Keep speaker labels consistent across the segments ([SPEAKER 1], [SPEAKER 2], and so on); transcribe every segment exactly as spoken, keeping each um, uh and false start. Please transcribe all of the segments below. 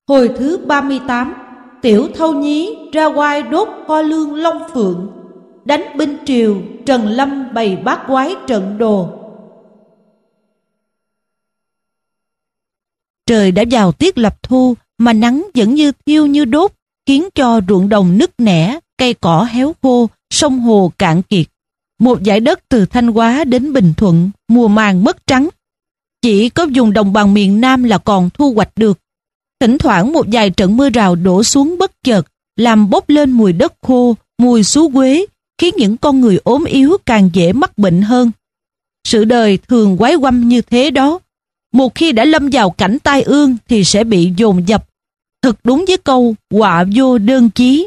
[SPEAKER 1] Hồi thứ ba mươi tám, Tiểu Thâu Nhí ra oai đốt kho lương Long Phượng, đánh binh Triều, Trần Lâm bày bát quái trận đồ. Trời đã vào tiết lập thu mà nắng vẫn như thiêu như đốt, khiến cho ruộng đồng nứt nẻ, cây cỏ héo khô, sông hồ cạn kiệt. Một dải đất từ Thanh Hóa đến Bình Thuận mùa màng mất trắng. Chỉ có vùng đồng bằng miền Nam là còn thu hoạch được. Thỉnh thoảng một vài trận mưa rào đổ xuống bất chợt, làm bốc lên mùi đất khô, mùi xú quế, khiến những con người ốm yếu càng dễ mắc bệnh hơn. Sự đời thường quái quăm như thế đó. Một khi đã lâm vào cảnh tai ương thì sẽ bị dồn dập. Thật đúng với câu họa vô đơn chí.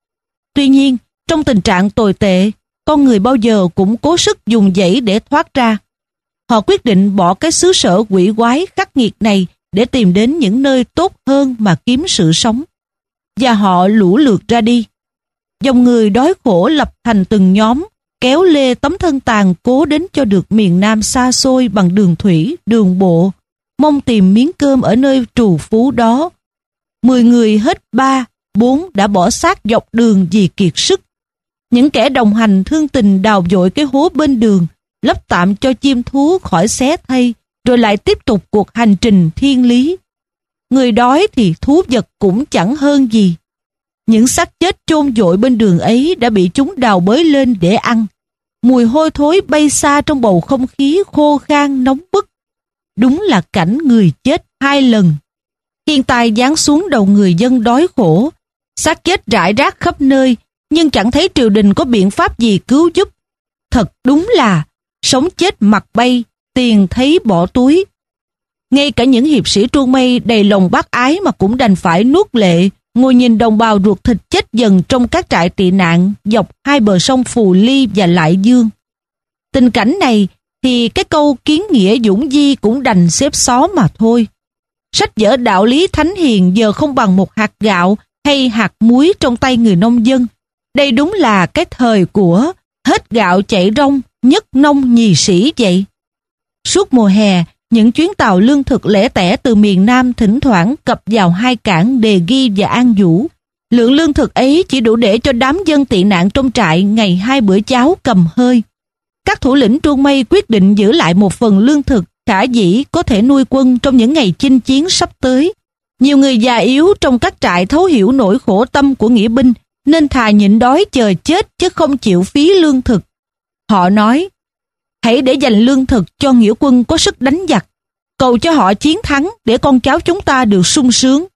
[SPEAKER 1] Tuy nhiên, trong tình trạng tồi tệ, con người bao giờ cũng cố sức dùng dãy để thoát ra. Họ quyết định bỏ cái xứ sở quỷ quái khắc nghiệt này để tìm đến những nơi tốt hơn mà kiếm sự sống. Và họ lũ lượt ra đi. Dòng người đói khổ lập thành từng nhóm, kéo lê tấm thân tàn cố đến cho được miền Nam xa xôi bằng đường thủy, đường bộ, mong tìm miếng cơm ở nơi trù phú đó. Mười người hết ba, bốn đã bỏ xác dọc đường vì kiệt sức. Những kẻ đồng hành thương tình đào vội cái hố bên đường, lấp tạm cho chim thú khỏi xé thây, rồi lại tiếp tục cuộc hành trình thiên lý. Người đói thì thú vật cũng chẳng hơn gì. Những xác chết chôn vội bên đường ấy đã bị chúng đào bới lên để ăn. Mùi hôi thối bay xa trong bầu không khí khô khan nóng bức. Đúng là cảnh người chết hai lần. Thiên tai giáng xuống đầu người dân đói khổ. Xác chết rải rác khắp nơi, nhưng chẳng thấy triều đình có biện pháp gì cứu giúp. Thật đúng là sống chết mặt bay, tiền thấy bỏ túi. Ngay cả những hiệp sĩ Truông Mây đầy lòng bác ái mà cũng đành phải nuốt lệ, ngồi nhìn đồng bào ruột thịt chết dần trong các trại tị nạn dọc hai bờ sông Phù Ly và Lại Dương. Tình cảnh này thì cái câu kiến nghĩa dũng di cũng đành xếp xó mà thôi. Sách vở đạo lý thánh hiền giờ không bằng một hạt gạo hay hạt muối trong tay người nông dân. Đây đúng là cái thời của hết gạo chạy rong, nhất nông nhì sĩ vậy. Suốt mùa hè, những chuyến tàu lương thực lẻ tẻ từ miền Nam thỉnh thoảng cập vào hai cảng Đề Ghi và An Vũ. Lượng lương thực ấy chỉ đủ để cho đám dân tị nạn trong trại ngày hai bữa cháo cầm hơi. Các thủ lĩnh Truông Mây quyết định giữ lại một phần lương thực khả dĩ có thể nuôi quân trong những ngày chinh chiến sắp tới. Nhiều người già yếu trong các trại thấu hiểu nỗi khổ tâm của nghĩa binh, nên thà nhịn đói chờ chết chứ không chịu phí lương thực. Họ nói, hãy để dành lương thực cho nghĩa quân có sức đánh giặc, cầu cho họ chiến thắng để con cháu chúng ta được sung sướng.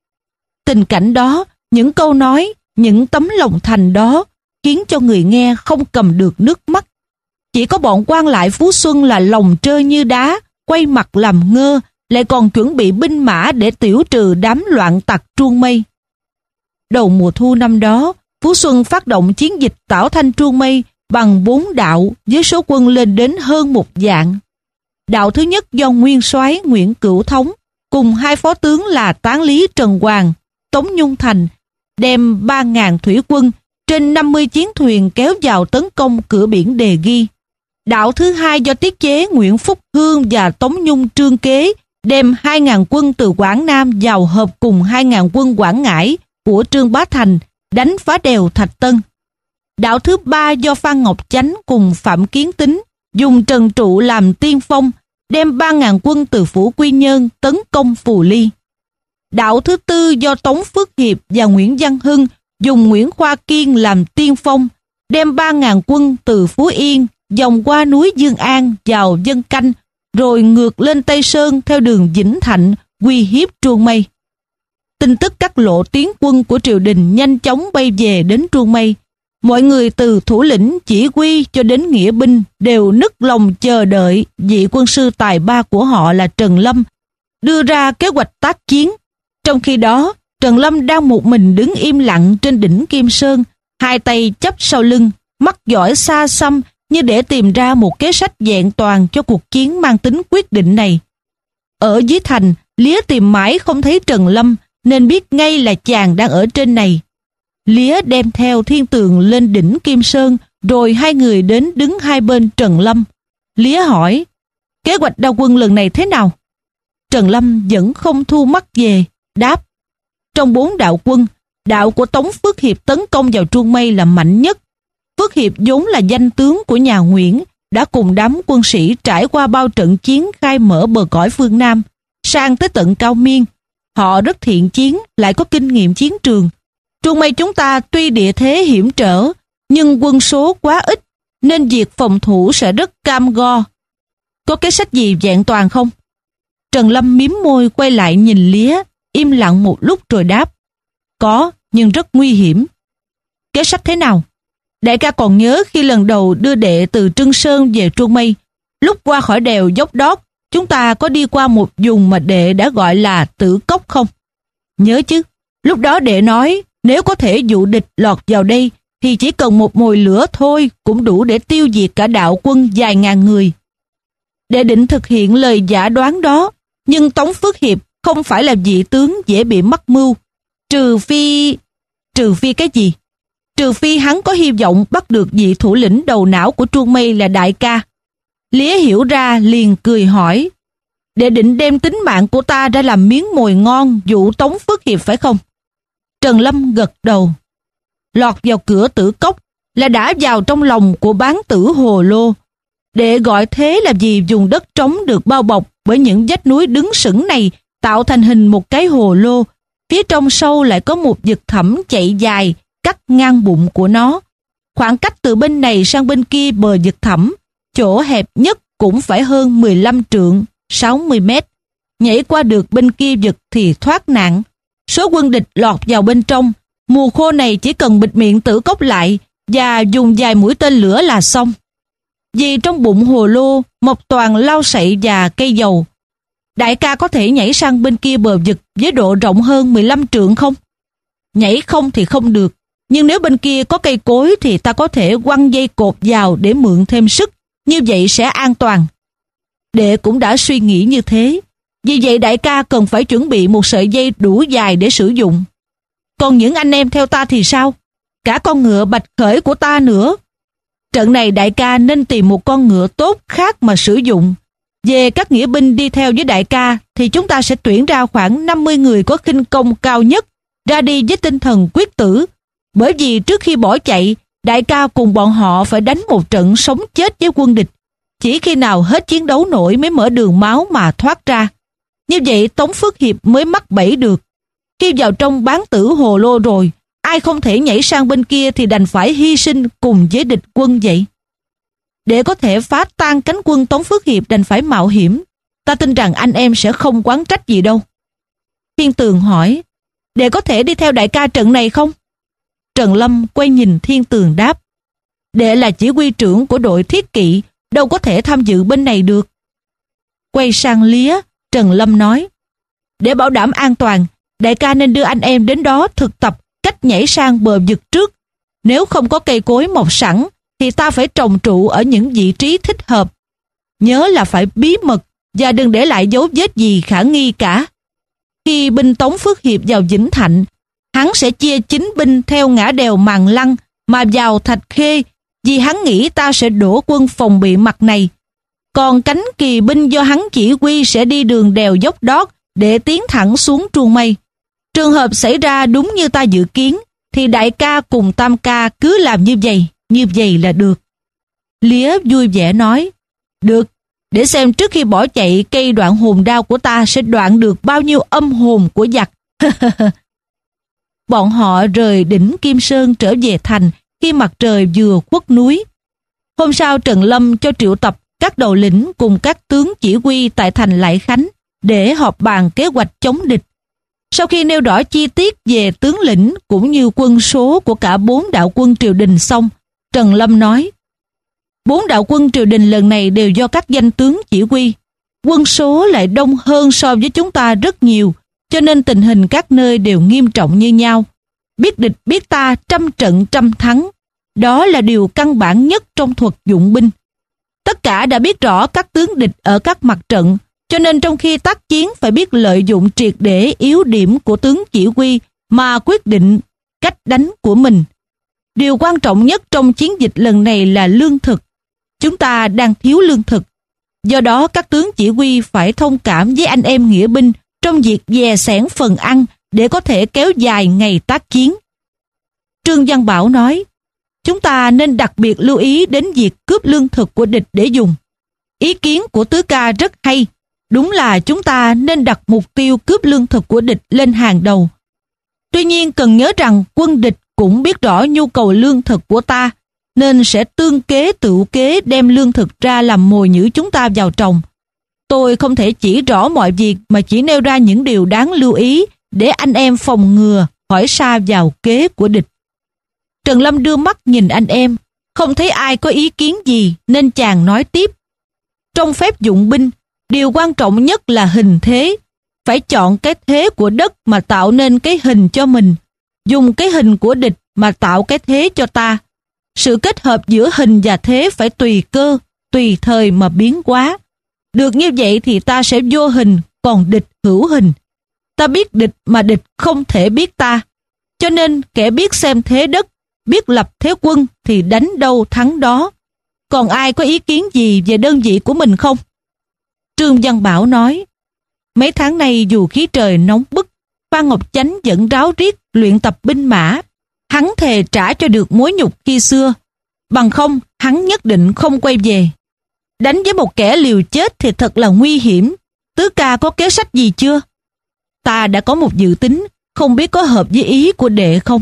[SPEAKER 1] Tình cảnh đó, những câu nói, những tấm lòng thành đó khiến cho người nghe không cầm được nước mắt. Chỉ có bọn quan lại Phú Xuân là lòng trơ như đá, quay mặt làm ngơ, lại còn chuẩn bị binh mã để tiểu trừ đám loạn tặc Truông Mây. Đầu mùa thu năm đó, Phú Xuân phát động chiến dịch tảo thanh Truông Mây bằng bốn đạo với số quân lên đến hơn một vạn. Đạo thứ nhất do nguyên soái Nguyễn Cửu Thống cùng hai phó tướng là Tán Lý Trần Hoàng, Tống Nhung Thành đem ba ngàn thủy quân trên năm mươi chiến thuyền kéo vào tấn công cửa biển Đề Ghi. Đạo thứ hai do tiết chế Nguyễn Phúc Hương và Tống Nhung Trương Kế đem hai ngàn quân từ Quảng Nam vào hợp cùng hai ngàn quân Quảng Ngãi của Trương Bá Thành đánh phá đèo Thạch Tân. Đạo thứ ba do Phan Ngọc Chánh cùng Phạm Kiến Tính dùng Trần Trụ làm tiên phong, đem ba ngàn quân từ Phủ Quy Nhơn tấn công Phù Ly. Đạo thứ tư do Tống Phước Hiệp và Nguyễn Văn Hưng dùng Nguyễn Khoa Kiên làm tiên phong, đem ba ngàn quân từ Phú Yên vòng qua núi Dương An vào Vân Canh, rồi ngược lên Tây Sơn theo đường Vĩnh Thạnh uy hiếp Truông Mây. Tin tức các lộ tiến quân của triều đình nhanh chóng bay về đến Truông Mây. Mọi người từ thủ lĩnh chỉ huy cho đến nghĩa binh đều nức lòng chờ đợi vị quân sư tài ba của họ là Trần Lâm đưa ra kế hoạch tác chiến. Trong khi đó, Trần Lâm đang một mình đứng im lặng trên đỉnh Kim Sơn, hai tay chắp sau lưng, mắt dõi xa xăm như để tìm ra một kế sách vẹn toàn cho cuộc chiến mang tính quyết định này. Ở dưới thành, Lía tìm mãi không thấy Trần Lâm nên biết ngay là chàng đang ở trên này. Lía đem theo thiên tường lên đỉnh Kim Sơn, rồi hai người đến đứng hai bên Trần Lâm. Lía hỏi, kế hoạch đao quân lần này thế nào? Trần Lâm vẫn không thu mắt về, đáp, trong bốn đạo quân, đạo của Tống Phước Hiệp tấn công vào Truông Mây là mạnh nhất. Phước Hiệp vốn là danh tướng của nhà Nguyễn, đã cùng đám quân sĩ trải qua bao trận chiến khai mở bờ cõi phương Nam, sang tới tận Cao Miên. Họ rất thiện chiến, lại có kinh nghiệm chiến trường. Truông Mây chúng ta tuy địa thế hiểm trở, nhưng quân số quá ít, nên việc phòng thủ sẽ rất cam go. Có cái sách gì vẹn toàn không? Trần Lâm mím môi quay lại nhìn Lía, im lặng một lúc rồi đáp. Có, nhưng rất nguy hiểm. Cái sách thế nào? Đại ca còn nhớ khi lần đầu đưa đệ từ Trưng Sơn về Truông Mây, lúc qua khỏi đèo dốc đót, chúng ta có đi qua một vùng mà đệ đã gọi là Tử Cốc không? Nhớ chứ, lúc đó đệ nói nếu có thể dụ địch lọt vào đây thì chỉ cần một mồi lửa thôi cũng đủ để tiêu diệt cả đạo quân vài ngàn người. Đệ định thực hiện lời giả đoán đó, nhưng Tống Phước Hiệp không phải là vị tướng dễ bị mắc mưu. Trừ phi... Trừ phi cái gì? Trừ phi hắn có hy vọng bắt được vị thủ lĩnh đầu não của Truông Mây là đại ca. Lía hiểu ra liền cười hỏi. Đệ định đem tính mạng của ta ra làm miếng mồi ngon dụ Tống Phước Hiệp phải không? Trần Lâm gật đầu. Lọt vào cửa Tử Cốc là đã vào trong lòng của bán tử Hồ Lô. Đệ gọi thế là vì vùng đất trống được bao bọc bởi những vách núi đứng sững này tạo thành hình một cái hồ lô. Phía trong sâu lại có một vực thẳm chạy dài cắt ngang bụng của nó. Khoảng cách từ bên này sang bên kia bờ vực thẳm, chỗ hẹp nhất cũng phải hơn mười lăm trượng, sáu mươi mét. Nhảy qua được bên kia vực thì thoát nạn. Số quân địch lọt vào bên trong, mùa khô này chỉ cần bịt miệng Tử Cốc lại và dùng vài mũi tên lửa là xong. Vì trong bụng hồ lô mọc toàn lau sậy và cây dầu. Đại ca có thể nhảy sang bên kia bờ vực với độ rộng hơn mười lăm trượng không? Nhảy không thì không được, nhưng nếu bên kia có cây cối thì ta có thể quăng dây cột vào để mượn thêm sức, như vậy sẽ an toàn. Đệ cũng đã suy nghĩ như thế, vì vậy đại ca cần phải chuẩn bị một sợi dây đủ dài để sử dụng. Còn những anh em theo ta thì sao? Cả con ngựa Bạch Khởi của ta nữa. Trận này đại ca nên tìm một con ngựa tốt khác mà sử dụng. Về các nghĩa binh đi theo với đại ca thì chúng ta sẽ tuyển ra khoảng năm mươi người có khinh công cao nhất, ra đi với tinh thần quyết tử. Bởi vì trước khi bỏ chạy, đại ca cùng bọn họ phải đánh một trận sống chết với quân địch. Chỉ khi nào hết chiến đấu nổi mới mở đường máu mà thoát ra. Như vậy Tống Phước Hiệp mới mắc bẫy được. Khi vào trong bán tử Hồ Lô rồi, ai không thể nhảy sang bên kia thì đành phải hy sinh cùng với địch quân vậy. Để có thể phá tan cánh quân Tống Phước Hiệp đành phải mạo hiểm. Ta tin rằng anh em sẽ không oán trách gì đâu. Thiên Tường hỏi, để có thể đi theo đại ca trận này không? Trần Lâm quay nhìn Thiên Tường đáp, đệ là chỉ huy trưởng của đội thiết kỵ, đâu có thể tham dự bên này được. Quay sang Lía, Trần Lâm nói, để bảo đảm an toàn, đại ca nên đưa anh em đến đó thực tập cách nhảy sang bờ vực trước. Nếu không có cây cối mọc sẵn thì ta phải trồng trụ ở những vị trí thích hợp. Nhớ là phải bí mật và đừng để lại dấu vết gì khả nghi cả. Khi binh Tống Phước Hiệp vào Vĩnh Thạnh, hắn sẽ chia chính binh theo ngã đèo Màng Lăng mà vào Thạch Khê, vì hắn nghĩ ta sẽ đổ quân phòng bị mặt này. Còn cánh kỳ binh do hắn chỉ huy sẽ đi đường đèo dốc đót để tiến thẳng xuống Truông Mây. Trường hợp xảy ra đúng như ta dự kiến, thì đại ca cùng tam ca cứ làm như vậy, như vậy là được. Lía vui vẻ nói, được, để xem trước khi bỏ chạy cây đoạn hồn đao của ta sẽ đoạn được bao nhiêu âm hồn của giặc. Bọn họ rời đỉnh Kim Sơn trở về thành khi mặt trời vừa khuất núi. Hôm sau Trần Lâm cho triệu tập các đầu lĩnh cùng các tướng chỉ huy tại thành Lại Khánh để họp bàn kế hoạch chống địch. Sau khi nêu rõ chi tiết về tướng lĩnh cũng như quân số của cả bốn đạo quân triều đình xong, Trần Lâm nói, bốn đạo quân triều đình lần này đều do các danh tướng chỉ huy. Quân số lại đông hơn so với chúng ta rất nhiều, cho nên tình hình các nơi đều nghiêm trọng như nhau. Biết địch biết ta trăm trận trăm thắng. Đó là điều căn bản nhất trong thuật dụng binh. Tất cả đã biết rõ các tướng địch ở các mặt trận, cho nên trong khi tác chiến phải biết lợi dụng triệt để yếu điểm của tướng chỉ huy mà quyết định cách đánh của mình. Điều quan trọng nhất trong chiến dịch lần này là lương thực. Chúng ta đang thiếu lương thực. Do đó các tướng chỉ huy phải thông cảm với anh em nghĩa binh trong việc dè xẻn phần ăn để có thể kéo dài ngày tác chiến. Trương Văn Bảo nói, chúng ta nên đặc biệt lưu ý đến việc cướp lương thực của địch để dùng. Ý kiến của Tứ Ca rất hay, đúng là chúng ta nên đặt mục tiêu cướp lương thực của địch lên hàng đầu. Tuy nhiên cần nhớ rằng quân địch cũng biết rõ nhu cầu lương thực của ta, nên sẽ tương kế tự kế đem lương thực ra làm mồi nhử chúng ta vào trồng. Tôi không thể chỉ rõ mọi việc mà chỉ nêu ra những điều đáng lưu ý để anh em phòng ngừa hỏi sa vào kế của địch. Trần Lâm đưa mắt nhìn anh em, không thấy ai có ý kiến gì nên chàng nói tiếp. Trong phép dụng binh, điều quan trọng nhất là hình thế. Phải chọn cái thế của đất mà tạo nên cái hình cho mình, dùng cái hình của địch mà tạo cái thế cho ta. Sự kết hợp giữa hình và thế phải tùy cơ, tùy thời mà biến hóa. Được như vậy thì ta sẽ vô hình, còn địch hữu hình. Ta biết địch mà địch không thể biết ta. Cho nên kẻ biết xem thế đất, biết lập thế quân thì đánh đâu thắng đó. Còn ai có ý kiến gì về đơn vị của mình không? Trương Văn Bảo nói, mấy tháng nay dù khí trời nóng bức, Phan Ngọc Chánh vẫn ráo riết luyện tập binh mã. Hắn thề trả cho được mối nhục khi xưa, bằng không hắn nhất định không quay về. Đánh với một kẻ liều chết thì thật là nguy hiểm. Tứ Ca có kế sách gì chưa? Ta đã có một dự tính, không biết có hợp với ý của đệ không?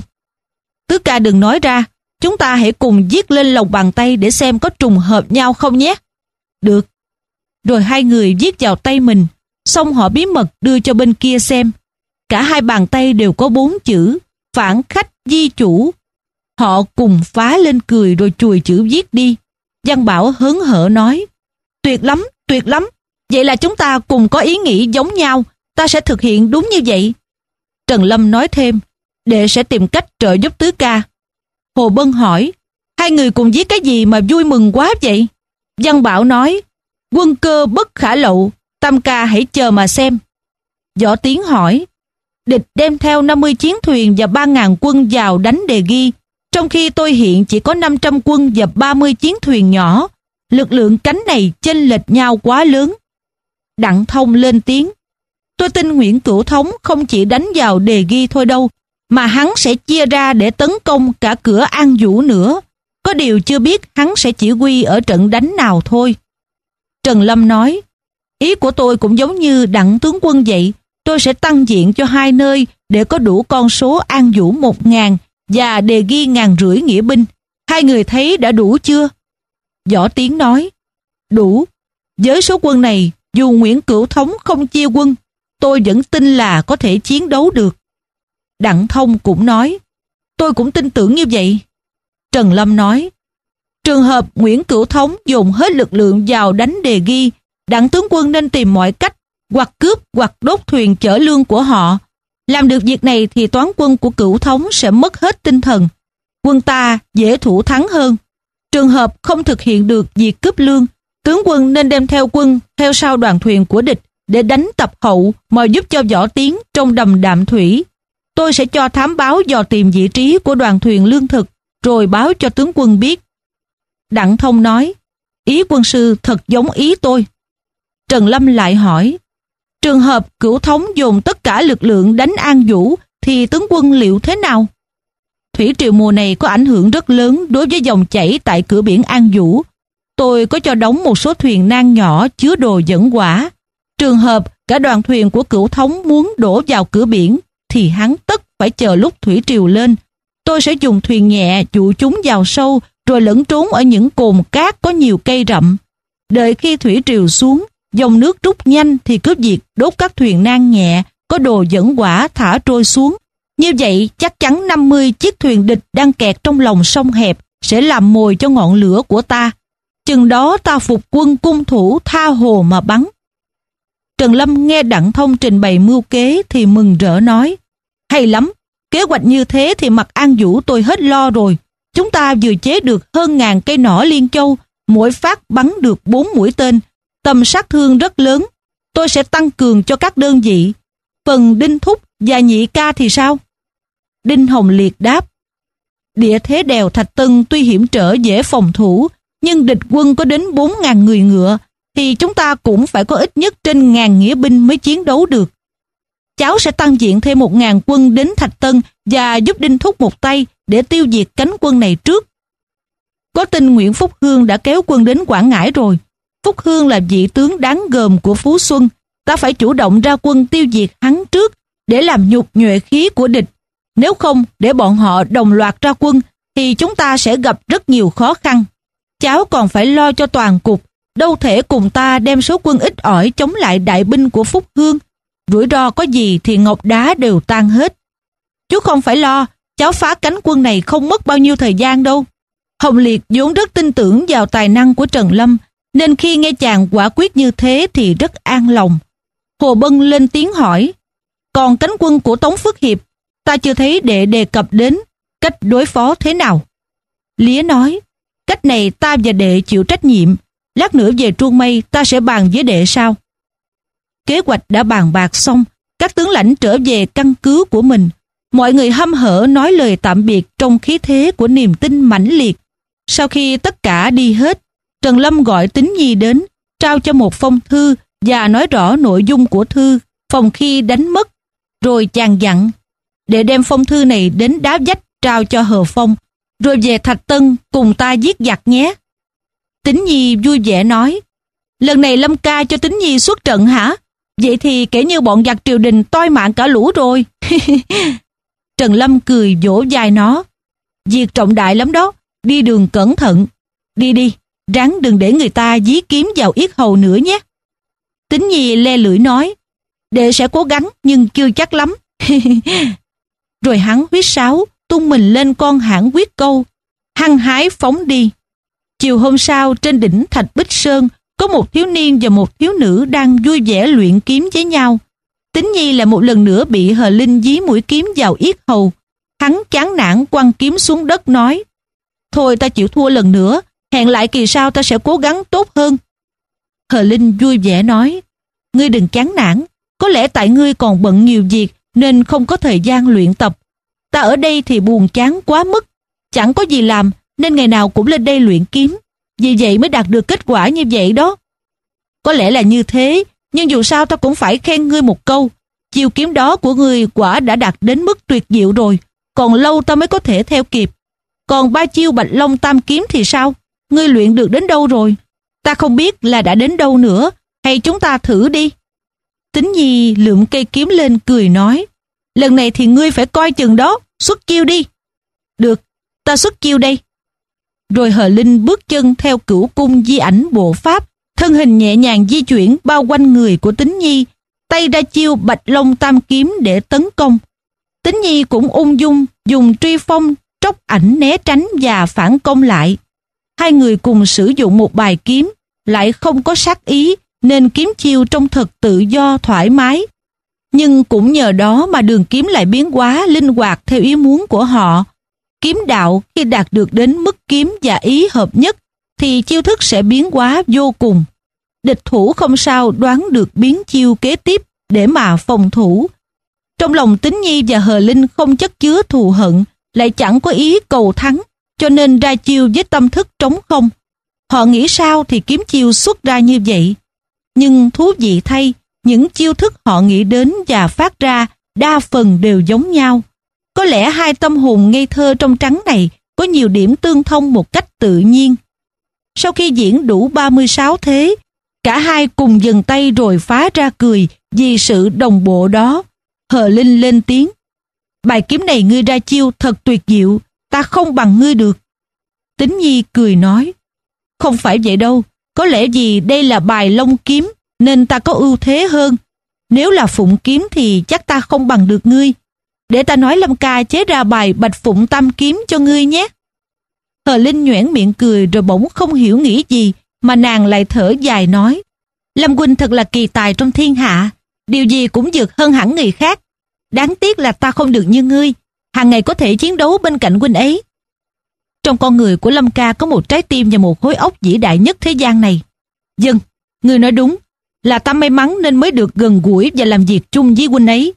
[SPEAKER 1] Tứ Ca đừng nói ra, chúng ta hãy cùng viết lên lòng bàn tay để xem có trùng hợp nhau không nhé. Được. Rồi hai người viết vào tay mình, xong họ bí mật đưa cho bên kia xem. Cả hai bàn tay đều có bốn chữ phản khách di chủ. Họ cùng phá lên cười rồi chùi chữ viết đi. Văn Bảo hớn hở nói, tuyệt lắm, tuyệt lắm. Vậy là chúng ta cùng có ý nghĩ giống nhau, ta sẽ thực hiện đúng như vậy. Trần Lâm nói thêm, đệ sẽ tìm cách trợ giúp Tứ Ca. Hồ Bân hỏi, hai người cùng viết cái gì mà vui mừng quá vậy? Văn Bảo nói, quân cơ bất khả lậu, Tam Ca hãy chờ mà xem. Võ Tiến hỏi, địch đem theo năm mươi chiến thuyền và ba nghìn quân vào đánh Đề Ghi, trong khi tôi hiện chỉ có năm trăm quân và ba mươi chiến thuyền nhỏ. Lực lượng cánh này chênh lệch nhau quá lớn. Đặng Thông lên tiếng, tôi tin Nguyễn Cửu Thống không chỉ đánh vào Đề Ghi thôi đâu, mà hắn sẽ chia ra để tấn công cả cửa An Vũ nữa. Có điều chưa biết hắn sẽ chỉ huy ở trận đánh nào thôi. Trần Lâm nói, ý của tôi cũng giống như Đặng tướng quân vậy. Tôi sẽ tăng diện cho hai nơi để có đủ con số An Vũ một ngàn và Đề Ghi ngàn rưỡi nghĩa binh. Hai người thấy đã đủ chưa? Võ Tiến nói, đủ. Với số quân này, dù Nguyễn Cửu Thống không chia quân, tôi vẫn tin là có thể chiến đấu được. Đặng Thông cũng nói, tôi cũng tin tưởng như vậy. Trần Lâm nói, trường hợp Nguyễn Cửu Thống dồn hết lực lượng vào đánh Đề Ghi, Đặng tướng quân nên tìm mọi cách hoặc cướp hoặc đốt thuyền chở lương của họ. Làm được việc này thì toán quân của Cửu Thống sẽ mất hết tinh thần. Quân ta dễ thủ thắng hơn. Trường hợp không thực hiện được việc cướp lương, tướng quân nên đem theo quân theo sau đoàn thuyền của địch để đánh tập hậu mà giúp cho Võ Tiến trong đầm Đạm Thủy. Tôi sẽ cho thám báo dò tìm vị trí của đoàn thuyền lương thực, rồi báo cho tướng quân biết. Đặng Thông nói, ý quân sư thật giống ý tôi. Trần Lâm lại hỏi, trường hợp Cửu Thống dồn tất cả lực lượng đánh An Vũ thì tướng quân liệu thế nào? Thủy triều mùa này có ảnh hưởng rất lớn đối với dòng chảy tại cửa biển An Vũ. Tôi có cho đóng một số thuyền nang nhỏ chứa đồ dẫn hỏa. Trường hợp cả đoàn thuyền của Cửu Thống muốn đổ vào cửa biển thì hắn tất phải chờ lúc thủy triều lên. Tôi sẽ dùng thuyền nhẹ dụ chúng vào sâu rồi lẫn trốn ở những cồn cát có nhiều cây rậm. Đợi khi thủy triều xuống, dòng nước rút nhanh thì cướp việc đốt các thuyền nang nhẹ có đồ dẫn hỏa thả trôi xuống. Như vậy chắc chắn năm mươi chiếc thuyền địch đang kẹt trong lòng sông hẹp sẽ làm mồi cho ngọn lửa của ta. Chừng đó ta phục quân cung thủ tha hồ mà bắn. Trần Lâm nghe Đặng Thông trình bày mưu kế thì mừng rỡ nói, hay lắm, kế hoạch như thế thì mặt An Vũ tôi hết lo rồi. Chúng ta vừa chế được hơn ngàn cây nỏ liên châu, mỗi phát bắn được bốn mũi tên, tầm sát thương rất lớn. Tôi sẽ tăng cường cho các đơn vị. Phần Đinh Thúc và Nhị Ca thì sao? Đinh Hồng Liệt đáp, địa thế đèo Thạch Tân tuy hiểm trở dễ phòng thủ, nhưng địch quân có đến bốn ngàn người ngựa, thì chúng ta cũng phải có ít nhất trên ngàn nghĩa binh mới chiến đấu được. cháu sẽ tăng diện thêm một ngàn quân đến Thạch Tân và giúp Đinh Thúc một tay để tiêu diệt cánh quân này trước. Có tin Nguyễn Phúc Hương đã kéo quân đến Quảng Ngãi rồi. Phúc Hương là vị tướng đáng gờm của Phú Xuân. Ta phải chủ động ra quân tiêu diệt hắn trước để làm nhục nhuệ khí của địch. Nếu không, để bọn họ đồng loạt ra quân thì chúng ta sẽ gặp rất nhiều khó khăn. Cháu còn phải lo cho toàn cục, đâu thể cùng ta đem số quân ít ỏi chống lại đại binh của Phúc Hương. Rủi ro có gì thì ngọc đá đều tan hết. Chú không phải lo, cháu phá cánh quân này không mất bao nhiêu thời gian đâu. Hồng Liệt vốn rất tin tưởng vào tài năng của Trần Lâm, nên khi nghe chàng quả quyết như thế thì rất an lòng. Hồ Bân lên tiếng hỏi, còn cánh quân của Tống Phước Hiệp, ta chưa thấy đệ đề cập đến cách đối phó thế nào. Lía nói, cách này ta và đệ chịu trách nhiệm, lát nữa về Truông Mây ta sẽ bàn với đệ sau. Kế hoạch đã bàn bạc xong, các tướng lãnh trở về căn cứ của mình. Mọi người hăm hở nói lời tạm biệt trong khí thế của niềm tin mãnh liệt. Sau khi tất cả đi hết, Trần Lâm gọi Tín Nhi đến, trao cho một phong thư và nói rõ nội dung của thư phòng khi đánh mất. Rồi chàng dặn, để đem phong thư này đến Đá Vách trao cho Hờ Phong, rồi về Thạch Tân cùng ta giết giặc nhé. Tín Nhi vui vẻ nói, lần này Lâm ca cho Tín Nhi xuất trận hả? Vậy thì kể như bọn giặc triều đình toi mạng cả lũ rồi. Trần Lâm cười vỗ vai nó, việc trọng đại lắm đó, đi đường cẩn thận. Đi đi, ráng đừng để người ta dí kiếm vào yết hầu nữa nhé. Tín Nhi le lưỡi nói, đệ sẽ cố gắng nhưng chưa chắc lắm. Rồi hắn huýt sáo, tung mình lên con hãng quyết câu, hăng hái phóng đi. Chiều hôm sau, trên đỉnh Thạch Bích Sơn có một thiếu niên và một thiếu nữ đang vui vẻ luyện kiếm với nhau. Tín Nhi là một lần nữa bị Hờ Linh dí mũi kiếm vào yết hầu. Hắn chán nản quăng kiếm xuống đất nói, thôi ta chịu thua lần nữa, hẹn lại kỳ sau ta sẽ cố gắng tốt hơn. Hờ Linh vui vẻ nói, ngươi đừng chán nản, có lẽ tại ngươi còn bận nhiều việc nên không có thời gian luyện tập. Ta ở đây thì buồn chán quá mức, chẳng có gì làm nên ngày nào cũng lên đây luyện kiếm, vì vậy mới đạt được kết quả như vậy đó. Có lẽ là như thế, nhưng dù sao ta cũng phải khen ngươi một câu, chiêu kiếm đó của ngươi quả đã đạt đến mức tuyệt diệu rồi, còn lâu ta mới có thể theo kịp. Còn ba chiêu Bạch Long Tam Kiếm thì sao? Ngươi luyện được đến đâu rồi? Ta không biết là đã đến đâu nữa, hay chúng ta thử đi. Tín Nhi lượm cây kiếm lên cười nói, lần này thì ngươi phải coi chừng đó, xuất chiêu đi. Được, ta xuất chiêu đây. Rồi Hờ Linh bước chân theo cửu cung di ảnh bộ pháp, thân hình nhẹ nhàng di chuyển bao quanh người của Tín Nhi, tay ra chiêu Bạch Long Tam Kiếm để tấn công. Tín Nhi cũng ung dung dùng truy phong tróc ảnh né tránh và phản công lại. Hai người cùng sử dụng một bài kiếm, lại không có sát ý, nên kiếm chiêu trông thật tự do thoải mái. Nhưng cũng nhờ đó mà đường kiếm lại biến hóa linh hoạt theo ý muốn của họ. Kiếm đạo khi đạt được đến mức kiếm và ý hợp nhất thì chiêu thức sẽ biến hóa vô cùng. Địch thủ không sao đoán được biến chiêu kế tiếp để mà phòng thủ. Trong lòng Tín Nhi và Hờ Linh không chất chứa thù hận, lại chẳng có ý cầu thắng, cho nên ra chiêu với tâm thức trống không. Họ nghĩ sao thì kiếm chiêu xuất ra như vậy. Nhưng thú vị thay, những chiêu thức họ nghĩ đến và phát ra đa phần đều giống nhau. Có lẽ hai tâm hồn ngây thơ trong trắng này có nhiều điểm tương thông một cách tự nhiên. Sau khi diễn đủ ba mươi sáu thế, cả hai cùng dừng tay rồi phá ra cười vì sự đồng bộ đó. Hờ Linh lên tiếng, bài kiếm này ngươi ra chiêu thật tuyệt diệu, ta không bằng ngươi được. Tín Nhi cười nói, không phải vậy đâu, có lẽ vì đây là bài Long kiếm nên ta có ưu thế hơn. Nếu là Phụng kiếm thì chắc ta không bằng được ngươi. Để ta nói Lâm ca chế ra bài Bạch Phụng Tam Kiếm cho ngươi nhé. Hờ Linh nhoẻn miệng cười rồi bỗng không hiểu nghĩ gì mà nàng lại thở dài nói, Lâm huynh thật là kỳ tài trong thiên hạ, điều gì cũng vượt hơn hẳn người khác. Đáng tiếc là ta không được như ngươi, hàng ngày có thể chiến đấu bên cạnh huynh ấy. Trong con người của Lâm ca có một trái tim và một khối óc vĩ đại nhất thế gian này. Dân, ngươi nói đúng, là ta may mắn nên mới được gần gũi và làm việc chung với huynh ấy.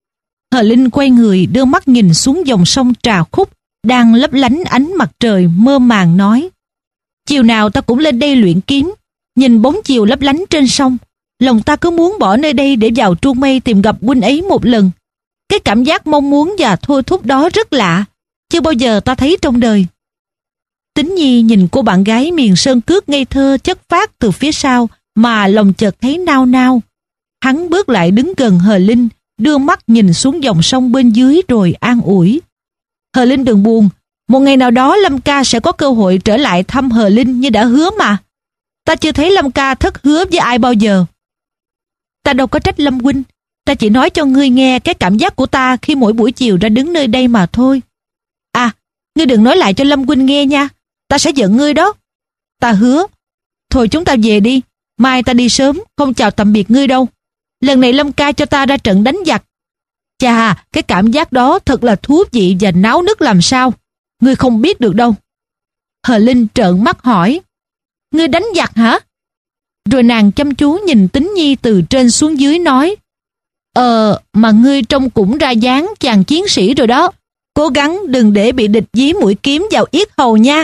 [SPEAKER 1] Hờ Linh quay người đưa mắt nhìn xuống dòng sông Trà Khúc đang lấp lánh ánh mặt trời mơ màng nói, chiều nào ta cũng lên đây luyện kiếm, nhìn bóng chiều lấp lánh trên sông, lòng ta cứ muốn bỏ nơi đây để vào Truông Mây tìm gặp huynh ấy một lần. Cái cảm giác mong muốn và thôi thúc đó rất lạ, chưa bao giờ ta thấy trong đời. Tín Nhi nhìn cô bạn gái miền sơn cước ngây thơ chất phác từ phía sau mà lòng chợt thấy nao nao. Hắn bước lại đứng gần Hờ Linh, đưa mắt nhìn xuống dòng sông bên dưới rồi an ủi. Hờ Linh đừng buồn, một ngày nào đó Lâm ca sẽ có cơ hội trở lại thăm Hờ Linh như đã hứa mà. Ta chưa thấy Lâm ca thất hứa với ai bao giờ. Ta đâu có trách Lâm huynh, ta chỉ nói cho ngươi nghe cái cảm giác của ta khi mỗi buổi chiều ra đứng nơi đây mà thôi. À, ngươi đừng nói lại cho Lâm huynh nghe nha, ta sẽ giận ngươi đó. Ta hứa. Thôi chúng ta về đi, mai ta đi sớm, không chào tạm biệt ngươi đâu. Lần này Lâm ca cho ta ra trận đánh giặc. Chà, cái cảm giác đó thật là thú vị và náo nức làm sao. Ngươi không biết được đâu. Hờ Linh trợn mắt hỏi. Ngươi đánh giặc hả? Rồi nàng chăm chú nhìn Tín Nhi từ trên xuống dưới nói. Ờ, mà ngươi trông cũng ra dáng chàng chiến sĩ rồi đó. Cố gắng đừng để bị địch dí mũi kiếm vào yết hầu nha.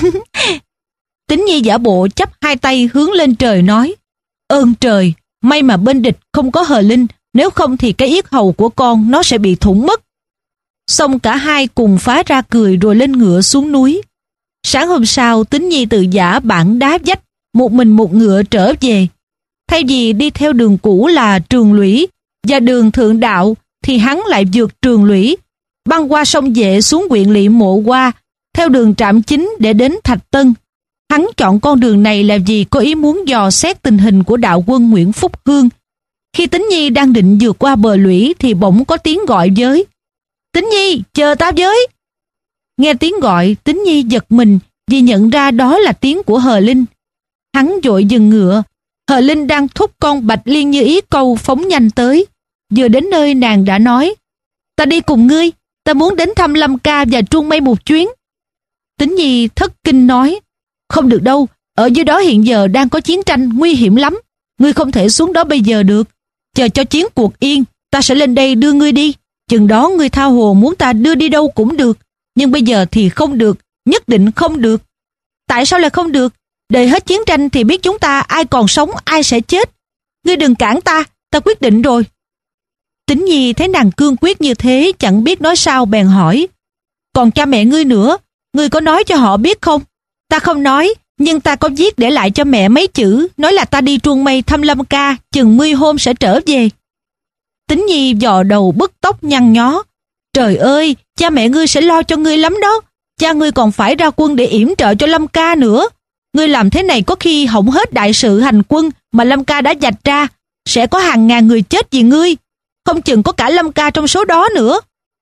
[SPEAKER 1] Tín Nhi giả bộ chắp hai tay hướng lên trời nói. Ơn trời, may mà bên địch không có Hờ Linh, nếu không thì cái yết hầu của con nó sẽ bị thủng mất. Xong cả hai cùng phá ra cười rồi lên ngựa xuống núi. Sáng hôm sau, Tín Nhi từ giả bản đá vách, một mình một ngựa trở về. Thay vì đi theo đường cũ là Trường Lũy và đường Thượng Đạo, thì hắn lại vượt Trường Lũy, băng qua sông Vệ xuống huyện Lỵ Mộ Qua, theo đường Trạm Chính để đến Thạch Tân. Hắn chọn con đường này là vì có ý muốn dò xét tình hình của đạo quân Nguyễn Phúc Hương. Khi Tín Nhi đang định vượt qua bờ lũy thì bỗng có tiếng gọi với. Tín Nhi, chờ ta với. Nghe tiếng gọi, Tín Nhi giật mình vì nhận ra đó là tiếng của Hờ Linh. Hắn vội dừng ngựa. Hờ Linh đang thúc con Bạch Liên Như Ý câu phóng nhanh tới. Vừa đến nơi nàng đã nói. Ta đi cùng ngươi, ta muốn đến thăm Lâm ca và Truông Mây một chuyến. Tín Nhi thất kinh nói. Không được đâu, ở dưới đó hiện giờ đang có chiến tranh nguy hiểm lắm. Ngươi không thể xuống đó bây giờ được. Chờ cho chiến cuộc yên, ta sẽ lên đây đưa ngươi đi. Chừng đó ngươi tha hồ muốn ta đưa đi đâu cũng được. Nhưng bây giờ thì không được, nhất định không được. Tại sao lại không được? Đợi hết chiến tranh thì biết chúng ta ai còn sống ai sẽ chết. Ngươi đừng cản ta, ta quyết định rồi. Tín Nhi thấy nàng cương quyết như thế chẳng biết nói sao bèn hỏi. Còn cha mẹ ngươi nữa, ngươi có nói cho họ biết không? Ta không nói, nhưng ta có viết để lại cho mẹ mấy chữ, nói là ta đi Truông Mây thăm Lâm ca, chừng mươi hôm sẽ trở về. Tín Nhi vò đầu bứt tóc nhăn nhó. Trời ơi, cha mẹ ngươi sẽ lo cho ngươi lắm đó. Cha ngươi còn phải ra quân để yểm trợ cho Lâm ca nữa. Ngươi làm thế này có khi hỏng hết đại sự hành quân mà Lâm ca đã vạch ra. Sẽ có hàng ngàn người chết vì ngươi. Không chừng có cả Lâm ca trong số đó nữa.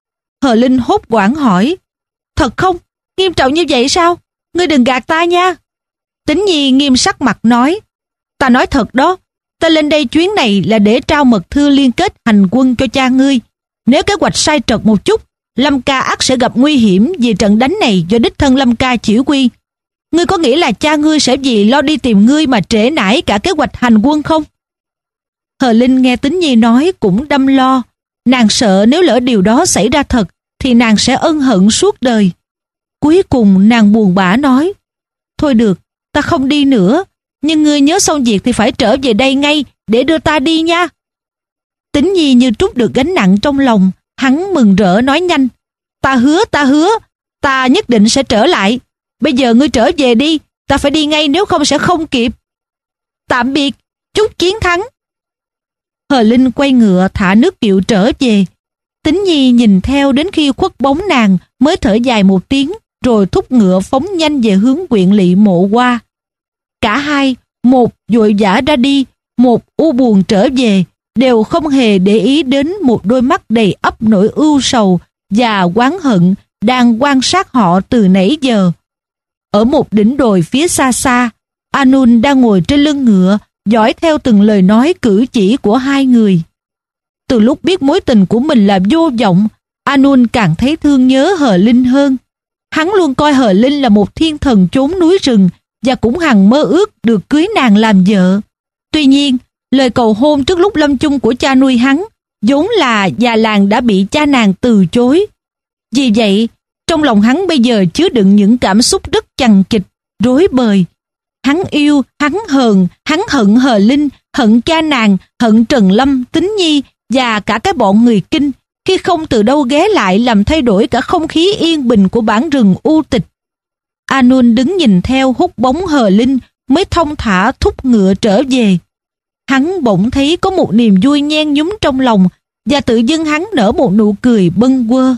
[SPEAKER 1] Hờ Linh hốt hoảng hỏi. Thật không? Nghiêm trọng như vậy sao? Ngươi đừng gạt ta nha. Tín Nhi nghiêm sắc mặt nói. Ta nói thật đó. Ta lên đây chuyến này là để trao mật thư liên kết hành quân cho cha ngươi. Nếu kế hoạch sai trật một chút, Lâm ca ắt sẽ gặp nguy hiểm vì trận đánh này do đích thân Lâm ca chỉ huy. Ngươi có nghĩ là cha ngươi sẽ vì lo đi tìm ngươi mà trễ nải cả kế hoạch hành quân không? Hờ Linh nghe Tín Nhi nói cũng đâm lo. Nàng sợ nếu lỡ điều đó xảy ra thật thì nàng sẽ ân hận suốt đời. Cuối cùng nàng buồn bã nói. Thôi được, ta không đi nữa. Nhưng ngươi nhớ xong việc thì phải trở về đây ngay để đưa ta đi nha. Tín Nhi như trút được gánh nặng trong lòng. Hắn mừng rỡ nói nhanh. Ta hứa, ta hứa. Ta nhất định sẽ trở lại. Bây giờ ngươi trở về đi. Ta phải đi ngay nếu không sẽ không kịp. Tạm biệt, chúc chiến thắng. Hờ Linh quay ngựa thả nước kiệu trở về. Tín Nhi nhìn theo đến khi khuất bóng nàng mới thở dài một tiếng rồi thúc ngựa phóng nhanh về hướng huyện Lỵ Mộ Qua. Cả hai, một vội vã ra đi, một u buồn trở về, đều không hề để ý đến một đôi mắt đầy ắp nỗi ưu sầu và oán hận đang quan sát họ từ nãy giờ. Ở một đỉnh đồi phía xa xa, Anun đang ngồi trên lưng ngựa, dõi theo từng lời nói cử chỉ của hai người. Từ lúc biết mối tình của mình là vô vọng, Anun càng thấy thương nhớ Hờ Linh hơn. Hắn luôn coi Hờ Linh là một thiên thần trốn núi rừng và cũng hằng mơ ước được cưới nàng làm vợ. Tuy nhiên, lời cầu hôn trước lúc lâm chung của cha nuôi hắn vốn là già làng đã bị cha nàng từ chối. Vì vậy, trong lòng hắn bây giờ chứa đựng những cảm xúc rất chằng chịt, rối bời. Hắn yêu, hắn hờn, hắn hận Hờ Linh hận cha nàng, hận Trần Lâm, Tính Nhi và cả cái bọn người Kinh, khi không từ đâu ghé lại làm thay đổi cả không khí yên bình của bản rừng u tịch. Anun đứng nhìn theo hút bóng hờ linh mới thong thả thúc ngựa trở về. Hắn bỗng thấy có một niềm vui nhen nhúm trong lòng và tự dưng hắn nở một nụ cười bâng quơ.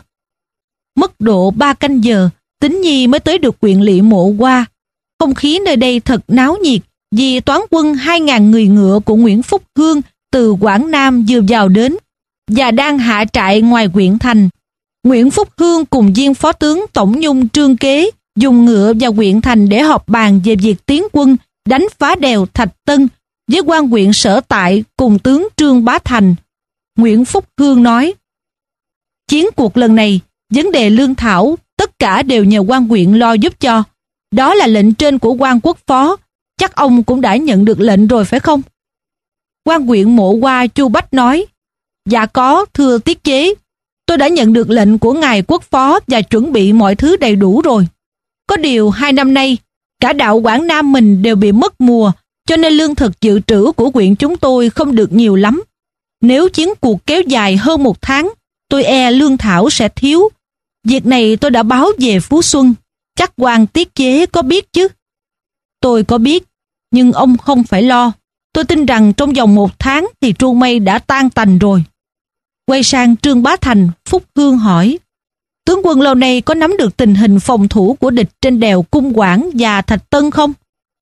[SPEAKER 1] Mất độ ba canh giờ, Tính Nhi mới tới được huyện Lỵ Mộ Hoa. Không khí nơi đây thật náo nhiệt vì toán quân hai ngàn người ngựa của Nguyễn Phúc Hương từ Quảng Nam vừa vào đến và đang hạ trại ngoài huyện thành. Nguyễn Phúc Hương cùng viên phó tướng Tổng Nhung Trương Kế dùng ngựa vào huyện thành để họp bàn về việc tiến quân đánh phá đèo Thạch Tân với quan huyện sở tại cùng tướng Trương Bá Thành. Nguyễn Phúc Hương nói: chiến cuộc lần này, vấn đề lương thảo tất cả đều nhờ quan huyện lo giúp cho. Đó là lệnh trên của quan quốc phó, chắc ông cũng đã nhận được lệnh rồi phải không? Quan huyện Mộ Hoa Chu Bách nói: dạ có, thưa tiết chế. Tôi đã nhận được lệnh của ngài quốc phó và chuẩn bị mọi thứ đầy đủ rồi. Có điều hai năm nay, cả đạo Quảng Nam mình đều bị mất mùa, cho nên lương thực dự trữ của huyện chúng tôi không được nhiều lắm. Nếu chiến cuộc kéo dài hơn một tháng, tôi e lương thảo sẽ thiếu. Việc này tôi đã báo về Phú Xuân, chắc quan tiết chế có biết chứ? Tôi có biết, nhưng ông không phải lo. Tôi tin rằng trong vòng một tháng thì tru mây đã tan tành rồi. Quay sang Trương Bá Thành, Phúc Hương hỏi: tướng quân lâu nay có nắm được tình hình phòng thủ của địch trên đèo Cung Quảng và Thạch Tân không?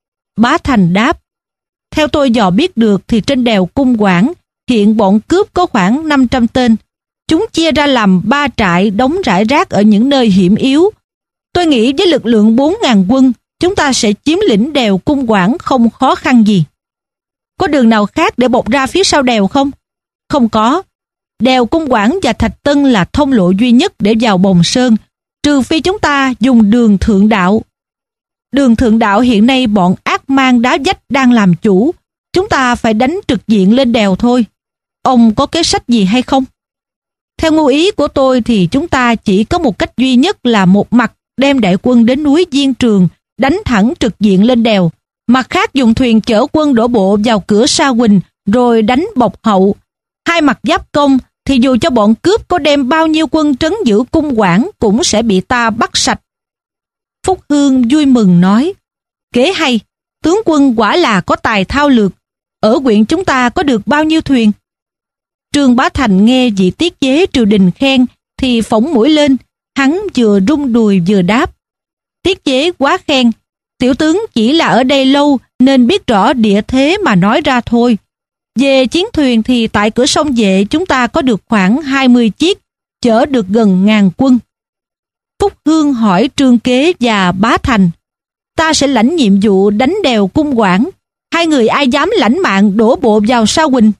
[SPEAKER 1] Bá Thành đáp: theo tôi dò biết được thì trên đèo Cung Quảng hiện bọn cướp có khoảng năm trăm tên. Chúng chia ra làm ba trại đóng rải rác ở những nơi hiểm yếu. Tôi nghĩ với lực lượng bốn ngàn quân, chúng ta sẽ chiếm lĩnh đèo Cung Quảng không khó khăn gì. Có đường nào khác để bọc ra phía sau đèo không? Không có. Đèo Cung Quảng và Thạch Tân là thông lộ duy nhất để vào Bồng Sơn, trừ phi chúng ta dùng đường thượng đạo. Đường thượng đạo hiện nay bọn ác mang đá vách đang làm chủ. Chúng ta phải đánh trực diện lên đèo thôi. Ông có kế sách gì hay không? Theo ngụ ý của tôi thì chúng ta chỉ có một cách duy nhất là một mặt đem đại quân đến núi Diên Trường, đánh thẳng trực diện lên đèo. Mặt khác dùng thuyền chở quân đổ bộ vào cửa Sa Huỳnh rồi đánh bọc hậu. Hai mặt giáp công thì dù cho bọn cướp có đem bao nhiêu quân trấn giữ Cung Quảng cũng sẽ bị ta bắt sạch. Phúc Hương vui mừng nói: kế hay, tướng quân quả là có tài thao lược. Ở huyện chúng ta có được bao nhiêu thuyền? Trương Bá Thành nghe vị tiết chế triều đình khen thì phỏng mũi lên, hắn vừa rung đùi vừa đáp: tiết chế quá khen, tiểu tướng chỉ là ở đây lâu nên biết rõ địa thế mà nói ra thôi. Về chiến thuyền thì tại cửa sông Vệ chúng ta có được khoảng hai mươi chiếc, chở được gần ngàn quân. Phúc Hương hỏi Trương Kế và Bá Thành: ta sẽ lãnh nhiệm vụ đánh đèo Cung Quảng, hai người ai dám lãnh mạng đổ bộ vào Sa Huỳnh?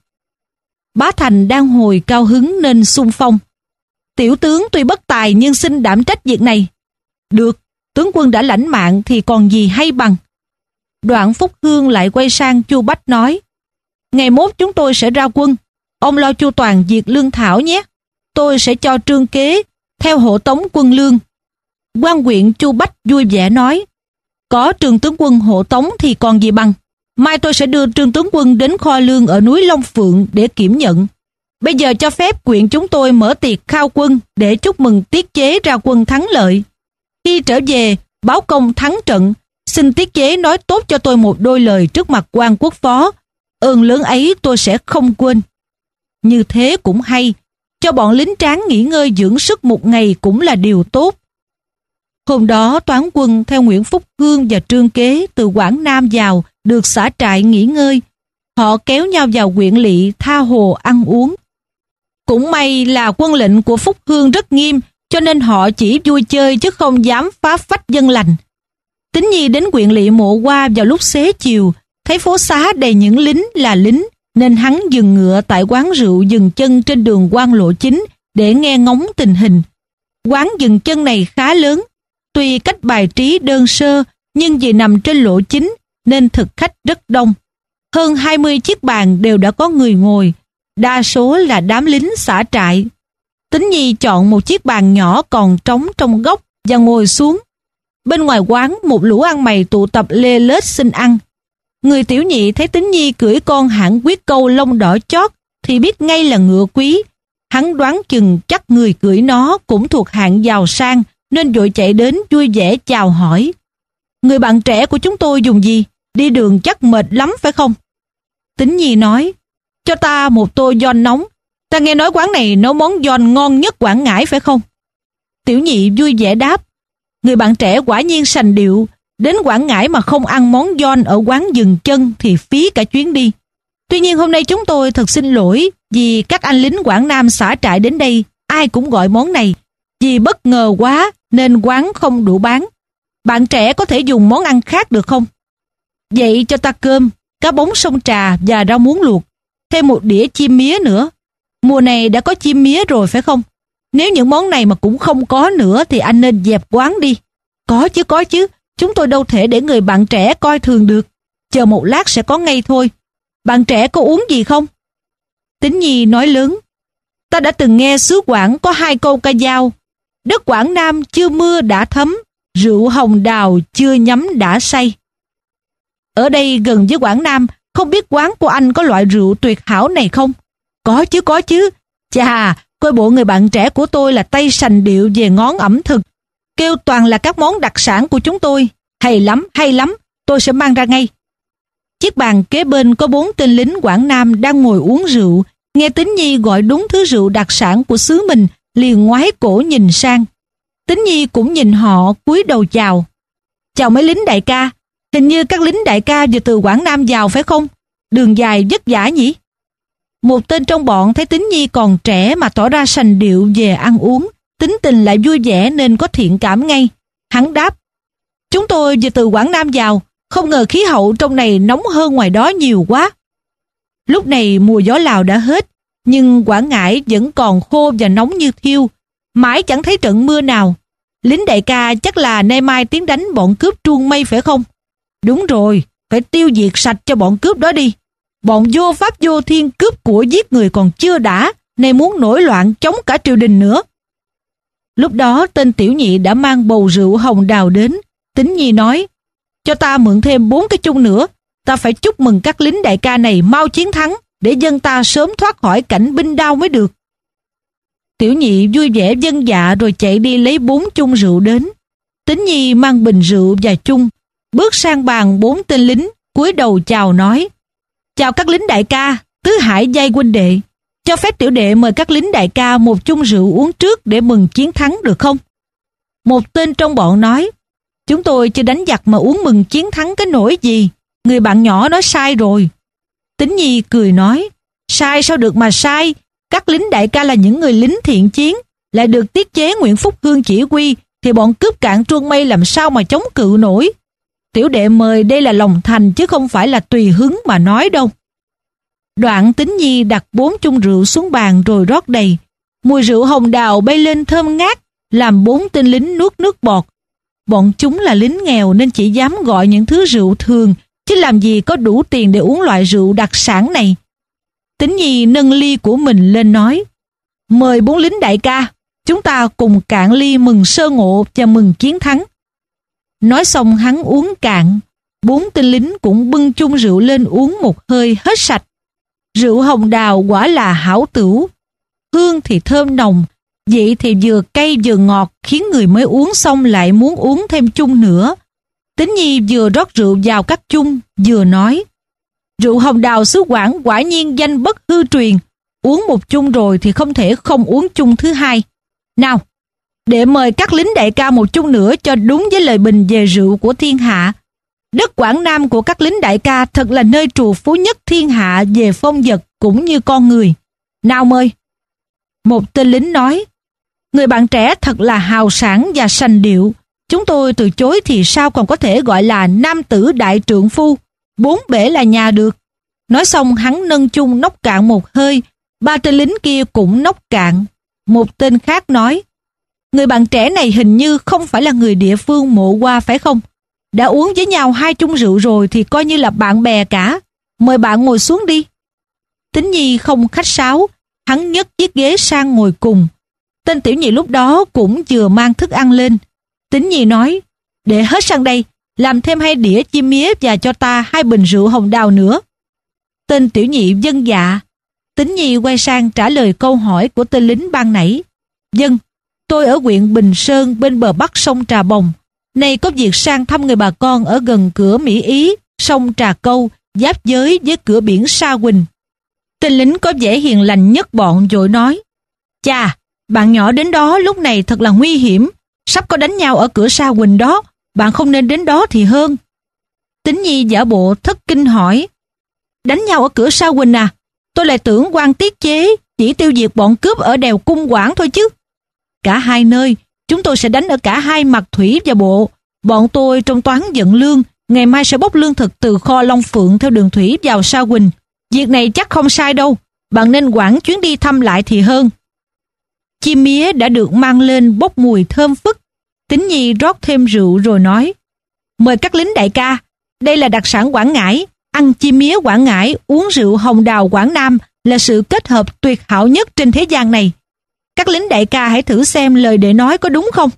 [SPEAKER 1] Bá Thành đang hồi cao hứng nên xung phong: tiểu tướng tuy bất tài nhưng xin đảm trách việc này. Được, tướng quân đã lãnh mạng thì còn gì hay bằng. Đoạn Phúc Hương lại quay sang Chu Bách nói: ngày mốt chúng tôi sẽ ra quân, ông lo chu toàn việc lương thảo nhé. Tôi sẽ cho Trương Kế theo hộ tống quân lương. Quan huyện Chu Bách vui vẻ nói: có Trương tướng quân hộ tống thì còn gì bằng. Mai tôi sẽ đưa Trương tướng quân đến kho lương ở núi Long Phượng để kiểm nhận. Bây giờ cho phép huyện chúng tôi mở tiệc khao quân để chúc mừng tiết chế ra quân thắng lợi. Khi trở về báo công thắng trận, xin tiết chế nói tốt cho tôi một đôi lời trước mặt quan quốc phó. Ơn lớn ấy tôi sẽ không quên. Như thế cũng hay, cho bọn lính tráng nghỉ ngơi dưỡng sức một ngày cũng là điều tốt. Hôm đó toán quân theo Nguyễn Phúc Hương và Trương Kế từ Quảng Nam vào được xả trại nghỉ ngơi. Họ kéo nhau vào huyện Lỵ tha hồ ăn uống. Cũng may là quân lệnh của Phúc Hương rất nghiêm, cho nên họ chỉ vui chơi chứ không dám phá phách dân lành. Tính Nhi đến huyện Lỵ Mộ Hoa vào lúc xế chiều, thấy phố xá đầy những lính là lính, nên hắn dừng ngựa tại quán rượu dừng chân trên đường Quan Lộ Chính để nghe ngóng tình hình. Quán dừng chân này khá lớn, tuy cách bài trí đơn sơ, nhưng vì nằm trên lộ chính nên thực khách rất đông. Hơn hai mươi chiếc bàn đều đã có người ngồi, đa số là đám lính xả trại. Tính Nhi chọn một chiếc bàn nhỏ còn trống trong góc và ngồi xuống. Bên ngoài quán một lũ ăn mày tụ tập lê lết xin ăn. Người tiểu nhị thấy Tín Nhi cưỡi con hãng quyết câu lông đỏ chót thì biết ngay là ngựa quý. Hắn đoán chừng chắc người cưỡi nó cũng thuộc hạng giàu sang nên vội chạy đến vui vẻ chào hỏi. Người bạn trẻ của chúng tôi dùng gì? Đi đường chắc mệt lắm phải không? Tín Nhi nói, cho ta một tô giòn nóng. Ta nghe nói quán này nấu món giòn ngon nhất Quảng Ngãi phải không? Tiểu nhị vui vẻ đáp, người bạn trẻ quả nhiên sành điệu. Đến Quảng Ngãi mà không ăn món giòn ở quán dừng chân thì phí cả chuyến đi. Tuy nhiên hôm nay chúng tôi thật xin lỗi vì các anh lính Quảng Nam xả trại đến đây ai cũng gọi món này. Vì bất ngờ quá nên quán không đủ bán. Bạn trẻ có thể dùng món ăn khác được không? Vậy cho ta cơm, cá bống sông trà và rau muống luộc, thêm một đĩa chim mía nữa. Mùa này đã có chim mía rồi phải không? Nếu những món này mà cũng không có nữa thì anh nên dẹp quán đi. Có chứ có chứ, chúng tôi đâu thể để người bạn trẻ coi thường được. Chờ một lát sẽ có ngay thôi. Bạn trẻ có uống gì không? Tín Nhi nói lớn, ta đã từng nghe xứ Quảng có hai câu ca dao. Đất Quảng Nam chưa mưa đã thấm, rượu hồng đào chưa nhắm đã say. Ở đây gần với Quảng Nam, không biết quán của anh có loại rượu tuyệt hảo này không? Có chứ có chứ. Chà, coi bộ người bạn trẻ của tôi là tay sành điệu về ngón ẩm thực. Kêu toàn là các món đặc sản của chúng tôi. Hay lắm, hay lắm, tôi sẽ mang ra ngay. Chiếc bàn kế bên có bốn tên lính Quảng Nam đang ngồi uống rượu. Nghe Tín Nhi gọi đúng thứ rượu đặc sản của xứ mình, liền ngoái cổ nhìn sang. Tín Nhi cũng nhìn họ, cúi đầu chào. Chào mấy lính đại ca, hình như các lính đại ca vừa từ Quảng Nam vào phải không? Đường dài vất vả nhỉ? Một tên trong bọn thấy Tín Nhi còn trẻ mà tỏ ra sành điệu về ăn uống, tính tình lại vui vẻ nên có thiện cảm ngay. Hắn đáp, chúng tôi vừa từ Quảng Nam vào, không ngờ khí hậu trong này nóng hơn ngoài đó nhiều quá. Lúc này mùa gió Lào đã hết, nhưng Quảng Ngãi vẫn còn khô và nóng như thiêu, mãi chẳng thấy trận mưa nào. Lính đại ca chắc là nay mai tiến đánh bọn cướp Truông Mây phải không? Đúng rồi, phải tiêu diệt sạch cho bọn cướp đó đi. Bọn vô pháp vô thiên cướp của giết người còn chưa đã, nay muốn nổi loạn chống cả triều đình nữa. Lúc đó tên tiểu nhị đã mang bầu rượu hồng đào đến. Tín Nhi nói, cho ta mượn thêm bốn cái chung nữa. Ta phải chúc mừng các lính đại ca này mau chiến thắng, để dân ta sớm thoát khỏi cảnh binh đao mới được. Tiểu nhị vui vẻ vâng dạ rồi chạy đi lấy bốn chung rượu đến. Tín Nhi mang bình rượu và chung, bước sang bàn bốn tên lính, cúi đầu chào nói, chào các lính đại ca, tứ hải giai huynh đệ. Cho phép tiểu đệ mời các lính đại ca một chung rượu uống trước để mừng chiến thắng được không? Một tên trong bọn nói, chúng tôi chưa đánh giặc mà uống mừng chiến thắng cái nỗi gì, người bạn nhỏ nói sai rồi. Tín Nhi cười nói, sai sao được mà sai, các lính đại ca là những người lính thiện chiến, lại được tiết chế Nguyễn Phúc Hương chỉ huy, thì bọn cướp cạn Truông Mây làm sao mà chống cự nổi. Tiểu đệ mời đây là lòng thành chứ không phải là tùy hứng mà nói đâu. Đoạn Tín Nhi đặt bốn chung rượu xuống bàn rồi rót đầy. Mùi rượu hồng đào bay lên thơm ngát, làm bốn tên lính nuốt nước bọt. Bọn chúng là lính nghèo nên chỉ dám gọi những thứ rượu thường, chứ làm gì có đủ tiền để uống loại rượu đặc sản này. Tín Nhi nâng ly của mình lên nói, mời bốn lính đại ca, chúng ta cùng cạn ly mừng sơ ngộ và mừng chiến thắng. Nói xong hắn uống cạn, bốn tên lính cũng bưng chung rượu lên uống một hơi hết sạch. Rượu hồng đào quả là hảo tửu, hương thì thơm nồng, vị thì vừa cay vừa ngọt, khiến người mới uống xong lại muốn uống thêm chung nữa. Tín Nhi vừa rót rượu vào các chung, vừa nói, rượu hồng đào xứ Quảng quả nhiên danh bất hư truyền, uống một chung rồi thì không thể không uống chung thứ hai. Nào, để mời các lính đại ca một chung nữa cho đúng với lời bình về rượu của thiên hạ. Đất Quảng Nam của các lính đại ca thật là nơi trù phú nhất thiên hạ về phong vật cũng như con người. Nào mời. Một tên lính nói, người bạn trẻ thật là hào sảng và sành điệu. Chúng tôi từ chối thì sao còn có thể gọi là nam tử đại trượng phu, bốn bể là nhà được. Nói xong hắn nâng chung nốc cạn một hơi, ba tên lính kia cũng nốc cạn. Một tên khác nói, người bạn trẻ này hình như không phải là người địa phương Mộ Hoa phải không? Đã uống với nhau hai chung rượu rồi thì coi như là bạn bè cả. Mời bạn ngồi xuống đi. Tín Nhi không khách sáo, hắn nhấc chiếc ghế sang ngồi cùng. Tên tiểu nhị lúc đó cũng vừa mang thức ăn lên. Tín Nhi nói, để hết sang đây, làm thêm hai đĩa chim mía và cho ta hai bình rượu hồng đào nữa. Tên tiểu nhị vâng dạ. Tín Nhi quay sang trả lời câu hỏi của tên lính ban nãy. Vâng, tôi ở huyện Bình Sơn bên bờ bắc sông Trà Bồng. Nay có việc sang thăm người bà con ở gần cửa Mỹ Ý, sông Trà Câu, giáp giới với cửa biển Sa Huỳnh. Tên lính có vẻ hiền lành nhất bọn vội nói: Chà, bạn nhỏ đến đó lúc này thật là nguy hiểm, sắp có đánh nhau ở cửa Sa Huỳnh đó, bạn không nên đến đó thì hơn. Tín Nhi giả bộ thất kinh hỏi: Đánh nhau ở cửa Sa Huỳnh à? Tôi lại tưởng quan tiết chế chỉ tiêu diệt bọn cướp ở đèo Cung Quảng thôi chứ. Cả hai nơi, chúng tôi sẽ đánh ở cả hai mặt thủy và bộ. Bọn tôi trong toán vận lương, ngày mai sẽ bốc lương thực từ kho Long Phượng theo đường thủy vào Sa Huỳnh. Việc này chắc không sai đâu, bạn nên hoãn chuyến đi thăm lại thì hơn. Chim mía đã được mang lên bốc mùi thơm phức. Tín Nhi rót thêm rượu rồi nói: Mời các lính đại ca, đây là đặc sản Quảng Ngãi. Ăn chim mía Quảng Ngãi, uống rượu hồng đào Quảng Nam là sự kết hợp tuyệt hảo nhất trên thế gian này. Các lính đại ca hãy thử xem lời đệ nói có đúng không.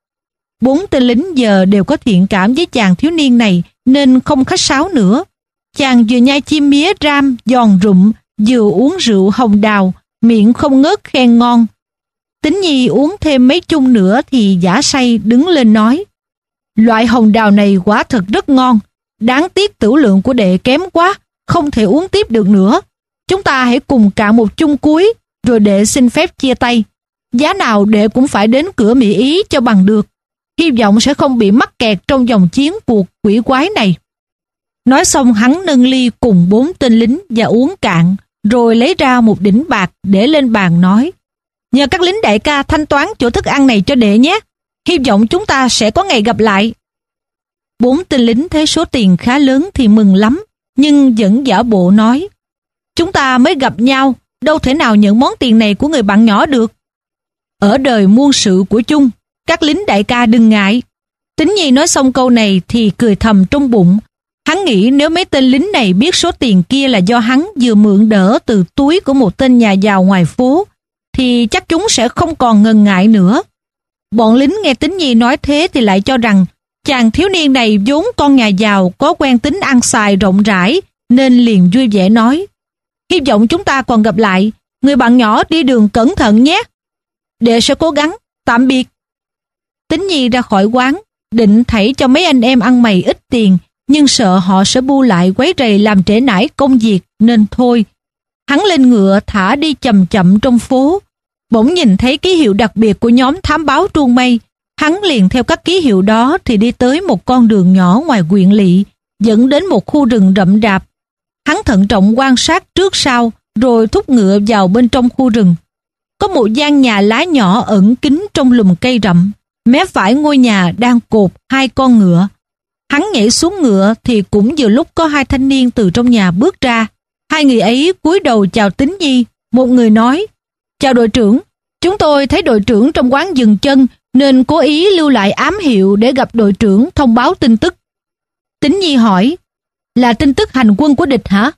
[SPEAKER 1] Bốn tên lính giờ đều có thiện cảm với chàng thiếu niên này nên không khách sáo nữa. Chàng vừa nhai chim mía ram giòn rụm, vừa uống rượu hồng đào, miệng không ngớt khen ngon. Tín Nhi uống thêm mấy chung nữa thì giả say đứng lên nói: Loại hồng đào này quả thật rất ngon, đáng tiếc tửu lượng của đệ kém quá, không thể uống tiếp được nữa. Chúng ta hãy cùng cạn một chung cuối, rồi đệ xin phép chia tay. Giá nào đệ cũng phải đến cửa Mỹ Ý cho bằng được. Hy vọng sẽ không bị mắc kẹt trong dòng chiến cuộc quỷ quái này. Nói xong hắn nâng ly cùng bốn tên lính và uống cạn, rồi lấy ra một đỉnh bạc để lên bàn nói: Nhờ các lính đại ca thanh toán chỗ thức ăn này cho đệ nhé. Hy vọng chúng ta sẽ có ngày gặp lại. Bốn tên lính thấy số tiền khá lớn thì mừng lắm, nhưng vẫn giả bộ nói: Chúng ta mới gặp nhau, đâu thể nào nhận món tiền này của người bạn nhỏ được. Ở đời muôn sự của chung, các lính đại ca đừng ngại. Tín Nhi nói xong câu này thì cười thầm trong bụng. Hắn nghĩ nếu mấy tên lính này biết số tiền kia là do hắn vừa mượn đỡ từ túi của một tên nhà giàu ngoài phố, thì chắc chúng sẽ không còn ngần ngại nữa. Bọn lính nghe Tín Nhi nói thế thì lại cho rằng chàng thiếu niên này vốn con nhà giàu có quen tính ăn xài rộng rãi, nên liền vui vẻ nói: Hy vọng chúng ta còn gặp lại, người bạn nhỏ đi đường cẩn thận nhé. Đệ sẽ cố gắng, tạm biệt. Tín Nhi ra khỏi quán, định thảy cho mấy anh em ăn mày ít tiền, nhưng sợ họ sẽ bu lại quấy rầy làm trễ nải công việc nên thôi. Hắn lên ngựa thả đi chậm chậm trong phố. Bỗng nhìn thấy ký hiệu đặc biệt của nhóm thám báo Truông Mây. Hắn liền theo các ký hiệu đó thì đi tới một con đường nhỏ ngoài huyện lỵ, dẫn đến một khu rừng rậm rạp. Hắn thận trọng quan sát trước sau, rồi thúc ngựa vào bên trong khu rừng. Có một gian nhà lá nhỏ ẩn kín trong lùm cây rậm. Mé phải ngôi nhà đang cột hai con ngựa. Hắn nhảy xuống ngựa thì cũng vừa lúc có hai thanh niên từ trong nhà bước ra. Hai người ấy cúi đầu chào Tín Nhi. Một người nói: Chào đội trưởng, chúng tôi thấy đội trưởng trong quán dừng chân nên cố ý lưu lại ám hiệu để gặp đội trưởng thông báo tin tức. Tín Nhi hỏi: Là tin tức hành quân của địch hả?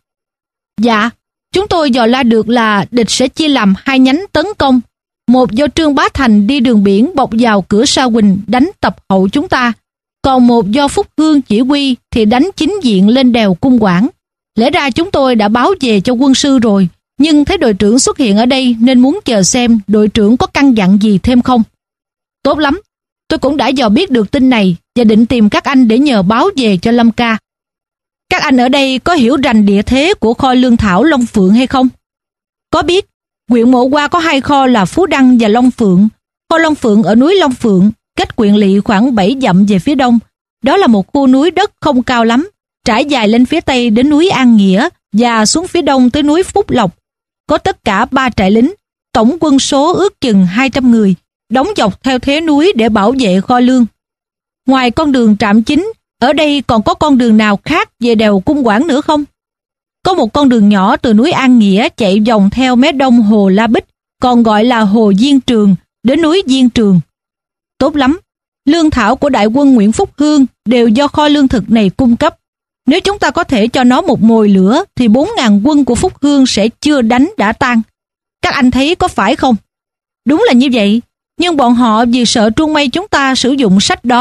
[SPEAKER 1] Dạ, chúng tôi dò la được là địch sẽ chia làm hai nhánh tấn công. Một do Trương Bá Thành đi đường biển bọc vào cửa Sa Huỳnh đánh tập hậu chúng ta, còn một do Phúc Hương chỉ huy thì đánh chính diện lên đèo Cung Quảng. Lẽ ra chúng tôi đã báo về cho quân sư rồi, nhưng thấy đội trưởng xuất hiện ở đây nên muốn chờ xem đội trưởng có căn dặn gì thêm không. Tốt lắm, tôi cũng đã dò biết được tin này và định tìm các anh để nhờ báo về cho Lâm ca. Các anh ở đây có hiểu rành địa thế của kho lương thảo Long Phượng hay không? Có biết, huyện Mộ Qua có hai kho là Phú Đăng và Long Phượng. Kho Long Phượng ở núi Long Phượng, cách huyện lỵ khoảng bảy dặm về phía đông. Đó là một khu núi đất không cao lắm, trải dài lên phía tây đến núi An Nghĩa và xuống phía đông tới núi Phúc Lộc. Có tất cả ba trại lính, tổng quân số ước chừng hai trăm người, đóng dọc theo thế núi để bảo vệ kho lương. Ngoài con đường trạm chính, ở đây còn có con đường nào khác về đèo Cung Quảng nữa không? Có một con đường nhỏ từ núi An Nghĩa chạy vòng theo mé đông hồ La Bích, còn gọi là hồ Diên Trường, đến núi Diên Trường. Tốt lắm, lương thảo của đại quân Nguyễn Phúc Hương đều do kho lương thực này cung cấp. Nếu chúng ta có thể cho nó một mồi lửa thì bốn ngàn quân của Phúc Hương sẽ chưa đánh đã tan. Các anh thấy có phải không? Đúng là như vậy, nhưng bọn họ vì sợ Truông Mây chúng ta sử dụng sách đó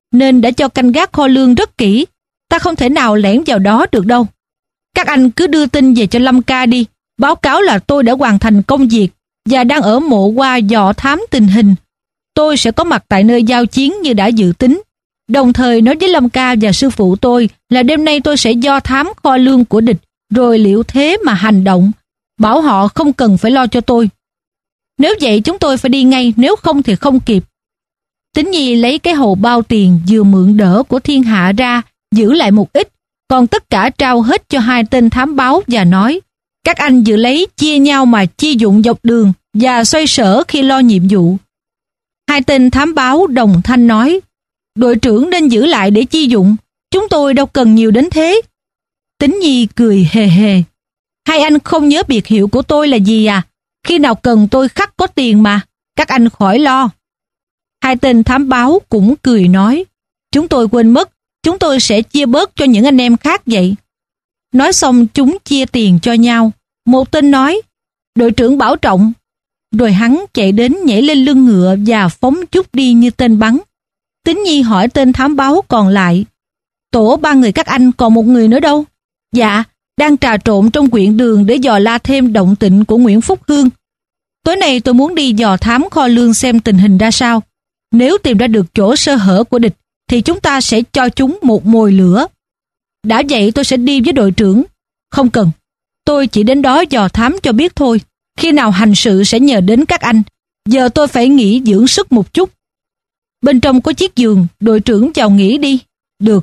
[SPEAKER 1] nên đã cho canh gác kho lương rất kỹ. Ta không thể nào lẻn vào đó được đâu. Các anh cứ đưa tin về cho Lâm Ca đi, báo cáo là tôi đã hoàn thành công việc và đang ở mộ qua dò thám tình hình. Tôi sẽ có mặt tại nơi giao chiến như đã dự tính. Đồng thời nói với Lâm Ca và sư phụ tôi là đêm nay tôi sẽ do thám kho lương của địch, rồi liệu thế mà hành động. Bảo họ không cần phải lo cho tôi. Nếu vậy chúng tôi phải đi ngay, nếu không thì không kịp. Tín Nhi lấy cái hầu bao tiền vừa mượn đỡ của thiên hạ ra, giữ lại một ít, còn tất cả trao hết cho hai tên thám báo và nói: các anh dự lấy chia nhau mà chi dụng dọc đường và xoay sở khi lo nhiệm vụ. Hai tên thám báo đồng thanh nói: đội trưởng nên giữ lại để chi dụng, chúng tôi đâu cần nhiều đến thế. Tín Nhi cười hề hề: hai anh không nhớ biệt hiệu của tôi là gì à? Khi nào cần tôi khắc có tiền mà, các anh khỏi lo. Hai tên thám báo cũng cười nói: chúng tôi quên mất, chúng tôi sẽ chia bớt cho những anh em khác vậy. Nói xong chúng chia tiền cho nhau. Một tên nói: đội trưởng bảo trọng. Rồi hắn chạy đến nhảy lên lưng ngựa và phóng chút đi như tên bắn. Tín Nhi hỏi tên thám báo còn lại: tổ ba người các anh còn một người nữa đâu? Dạ, đang trà trộn trong quyện đường để dò la thêm động tĩnh của Nguyễn Phúc Hương. Tối nay tôi muốn đi dò thám kho lương xem tình hình ra sao. Nếu tìm ra được chỗ sơ hở của địch thì chúng ta sẽ cho chúng một mồi lửa. Đã vậy tôi sẽ đi với đội trưởng. Không cần, tôi chỉ đến đó dò thám cho biết thôi. Khi nào hành sự sẽ nhờ đến các anh. Giờ tôi phải nghỉ dưỡng sức một chút. Bên trong có chiếc giường, đội trưởng vào nghỉ đi. Được.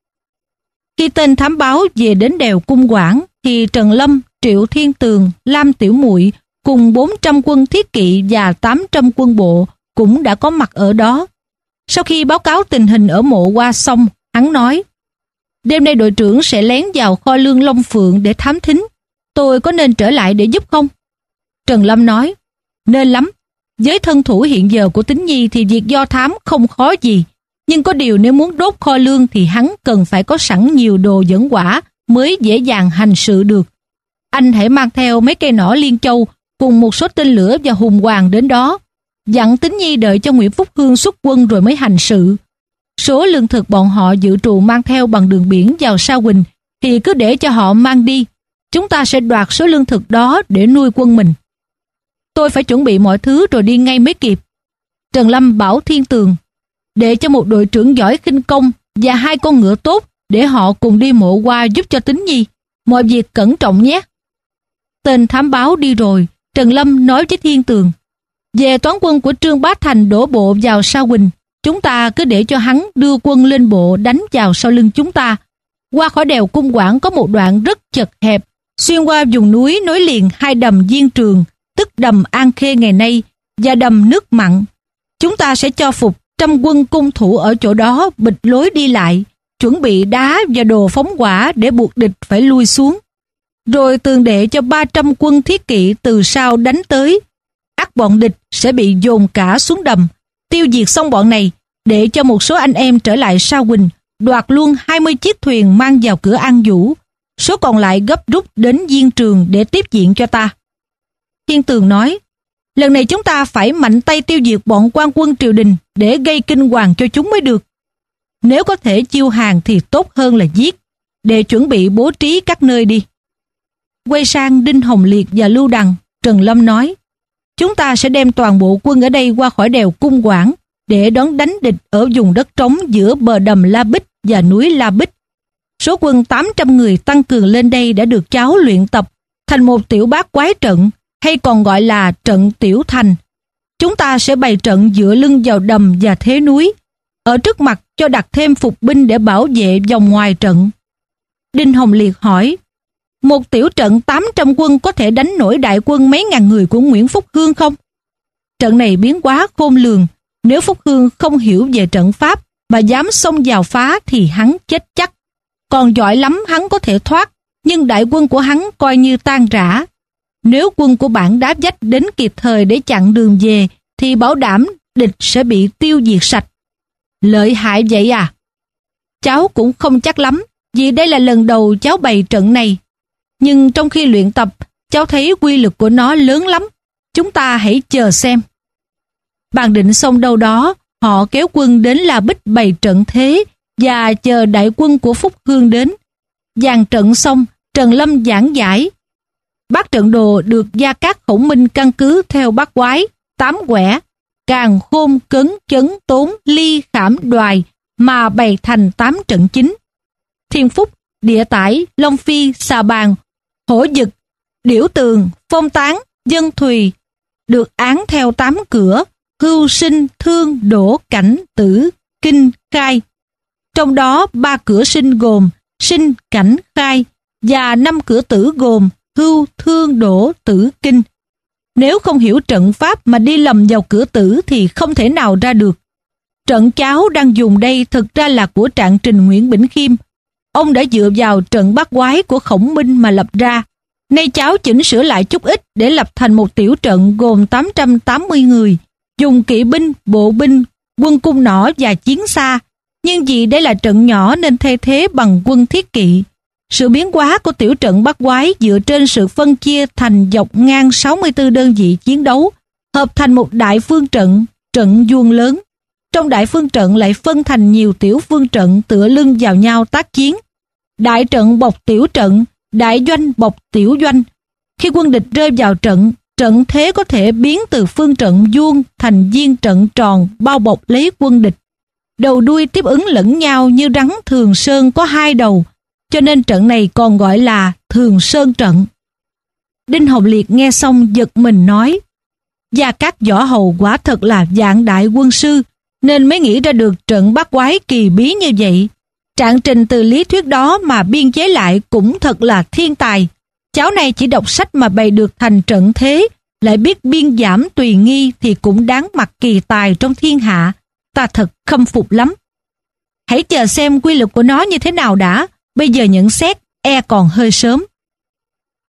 [SPEAKER 1] Khi tên thám báo về đến đèo Cung Quảng thì Trần Lâm, Triệu Thiên Tường, Lam Tiểu Muội cùng bốn trăm quân thiết kỵ và tám trăm quân bộ cũng đã có mặt ở đó. Sau khi báo cáo tình hình ở mộ qua xong, hắn nói: đêm nay đội trưởng sẽ lén vào kho lương Long Phượng để thám thính. Tôi có nên trở lại để giúp không? Trần Lâm nói: nên lắm. Với thân thủ hiện giờ của Tín Nhi thì việc do thám không khó gì. Nhưng có điều nếu muốn đốt kho lương thì hắn cần phải có sẵn nhiều đồ dẫn hỏa mới dễ dàng hành sự được. Anh hãy mang theo mấy cây nỏ liên châu cùng một số tên lửa và hùng hoàng đến đó. Dặn Tín Nhi đợi cho Nguyễn Phúc Hương xuất quân rồi mới hành sự. Số lương thực bọn họ dự trù mang theo bằng đường biển vào Sa Huỳnh thì cứ để cho họ mang đi. Chúng ta sẽ đoạt số lương thực đó để nuôi quân mình. Tôi phải chuẩn bị mọi thứ rồi đi ngay mới kịp. Trần Lâm bảo Thiên Tường: để cho một đội trưởng giỏi khinh công và hai con ngựa tốt để họ cùng đi mộ qua giúp cho Tín Nhi. Mọi việc cẩn trọng nhé. Tên thám báo đi rồi, Trần Lâm nói với Thiên Tường: về toán quân của Trương Bá Thành đổ bộ vào Sa Huỳnh, chúng ta cứ để cho hắn đưa quân lên bộ đánh vào sau lưng chúng ta. Qua khỏi đèo Cung Quảng có một đoạn rất chật hẹp, xuyên qua vùng núi nối liền hai đầm Diên Trường, tức đầm An Khê ngày nay và đầm Nước Mặn. Chúng ta sẽ cho phục trăm quân cung thủ ở chỗ đó bịt lối đi lại, chuẩn bị đá và đồ phóng hỏa để buộc địch phải lui xuống. Rồi tường đệ cho ba trăm quân thiết kỵ từ sau đánh tới. Ắt bọn địch sẽ bị dồn cả xuống đầm. Tiêu diệt xong bọn này, để cho một số anh em trở lại Sa Huỳnh, đoạt luôn hai mươi chiếc thuyền mang vào cửa An Vũ. Số còn lại gấp rút đến Diên Trường để tiếp diện cho ta. Thiên Tường nói: lần này chúng ta phải mạnh tay tiêu diệt bọn quan quân triều đình để gây kinh hoàng cho chúng mới được. Nếu có thể chiêu hàng thì tốt hơn là giết, để chuẩn bị bố trí các nơi đi. Quay sang Đinh Hồng Liệt và Lưu Đằng, Trần Lâm nói: chúng ta sẽ đem toàn bộ quân ở đây qua khỏi đèo Cung Quảng để đón đánh địch ở vùng đất trống giữa bờ đầm La Bích và núi La Bích. Số quân tám trăm người tăng cường lên đây đã được cháu luyện tập thành một tiểu bát quái trận, hay còn gọi là trận Tiểu Thành. Chúng ta sẽ bày trận dựa lưng vào đầm và thế núi, ở trước mặt cho đặt thêm phục binh để bảo vệ vòng ngoài trận. Đinh Hồng Liệt hỏi: một tiểu trận tám trăm quân có thể đánh nổi đại quân mấy ngàn người của Nguyễn Phúc Hương không? Trận này biến quá khôn lường. Nếu Phúc Hương không hiểu về trận pháp mà dám xông vào phá thì hắn chết chắc. Còn giỏi lắm hắn có thể thoát, nhưng đại quân của hắn coi như tan rã. Nếu quân của bản đáp dách đến kịp thời để chặn đường về thì bảo đảm địch sẽ bị tiêu diệt sạch. Lợi hại vậy à? Cháu cũng không chắc lắm, vì đây là lần đầu cháu bày trận này. Nhưng trong khi luyện tập, cháu thấy quy lực của nó lớn lắm. Chúng ta hãy chờ xem. Bàn định xong đâu đó, họ kéo quân đến La Bích bày trận thế và chờ đại quân của Phúc Hương đến. Dàn trận xong, Trần Lâm giảng giải. Bát trận đồ được Gia Cát Khổng Minh căn cứ theo bát quái, tám quẻ, càn khôn cấn chấn tốn ly khảm đoài mà bày thành tám trận chính. Thiên Phúc, Địa Tải, Long Phi, Xà Bàn, Hổ Dực, Điểu Tường, Phong Tán, Dân Thùy được án theo tám cửa: hưu, sinh, thương, đổ, cảnh, tử, kinh, khai. Trong đó ba cửa sinh gồm sinh, cảnh, khai và năm cửa tử gồm hưu, thương, đổ, tử, kinh. Nếu không hiểu trận pháp mà đi lầm vào cửa tử thì không thể nào ra được. Trận cháo đang dùng đây thực ra là của Trạng Trình Nguyễn Bỉnh Khiêm. Ông đã dựa vào trận bát quái của Khổng Minh mà lập ra. Nay cháo chỉnh sửa lại chút ít để lập thành một tiểu trận gồm tám trăm tám mươi người, dùng kỵ binh, bộ binh, quân cung nỏ và chiến xa. Nhưng vì đây là trận nhỏ nên thay thế bằng quân thiết kỵ. Sự biến hóa của tiểu trận bát quái dựa trên sự phân chia thành dọc ngang sáu mươi tư đơn vị chiến đấu, hợp thành một đại phương trận, trận vuông lớn. Trong đại phương trận lại phân thành nhiều tiểu phương trận tựa lưng vào nhau tác chiến. Đại trận bọc tiểu trận, đại doanh bọc tiểu doanh. Khi quân địch rơi vào trận, trận thế có thể biến từ phương trận vuông thành viên trận tròn bao bọc lấy quân địch. Đầu đuôi tiếp ứng lẫn nhau như rắn Thường Sơn có hai đầu, cho nên trận này còn gọi là Thường Sơn trận. Đinh Hồng Liệt nghe xong giật mình nói, Gia Cát Võ Hầu quả thật là vạn đại quân sư, nên mới nghĩ ra được trận bát quái kỳ bí như vậy. Trạng Trình từ lý thuyết đó mà biên chế lại cũng thật là thiên tài. Cháu này chỉ đọc sách mà bày được thành trận thế, lại biết biên giảm tùy nghi thì cũng đáng mặc kỳ tài trong thiên hạ. Ta thật khâm phục lắm. Hãy chờ xem quy lực của nó như thế nào đã, bây giờ nhận xét e còn hơi sớm.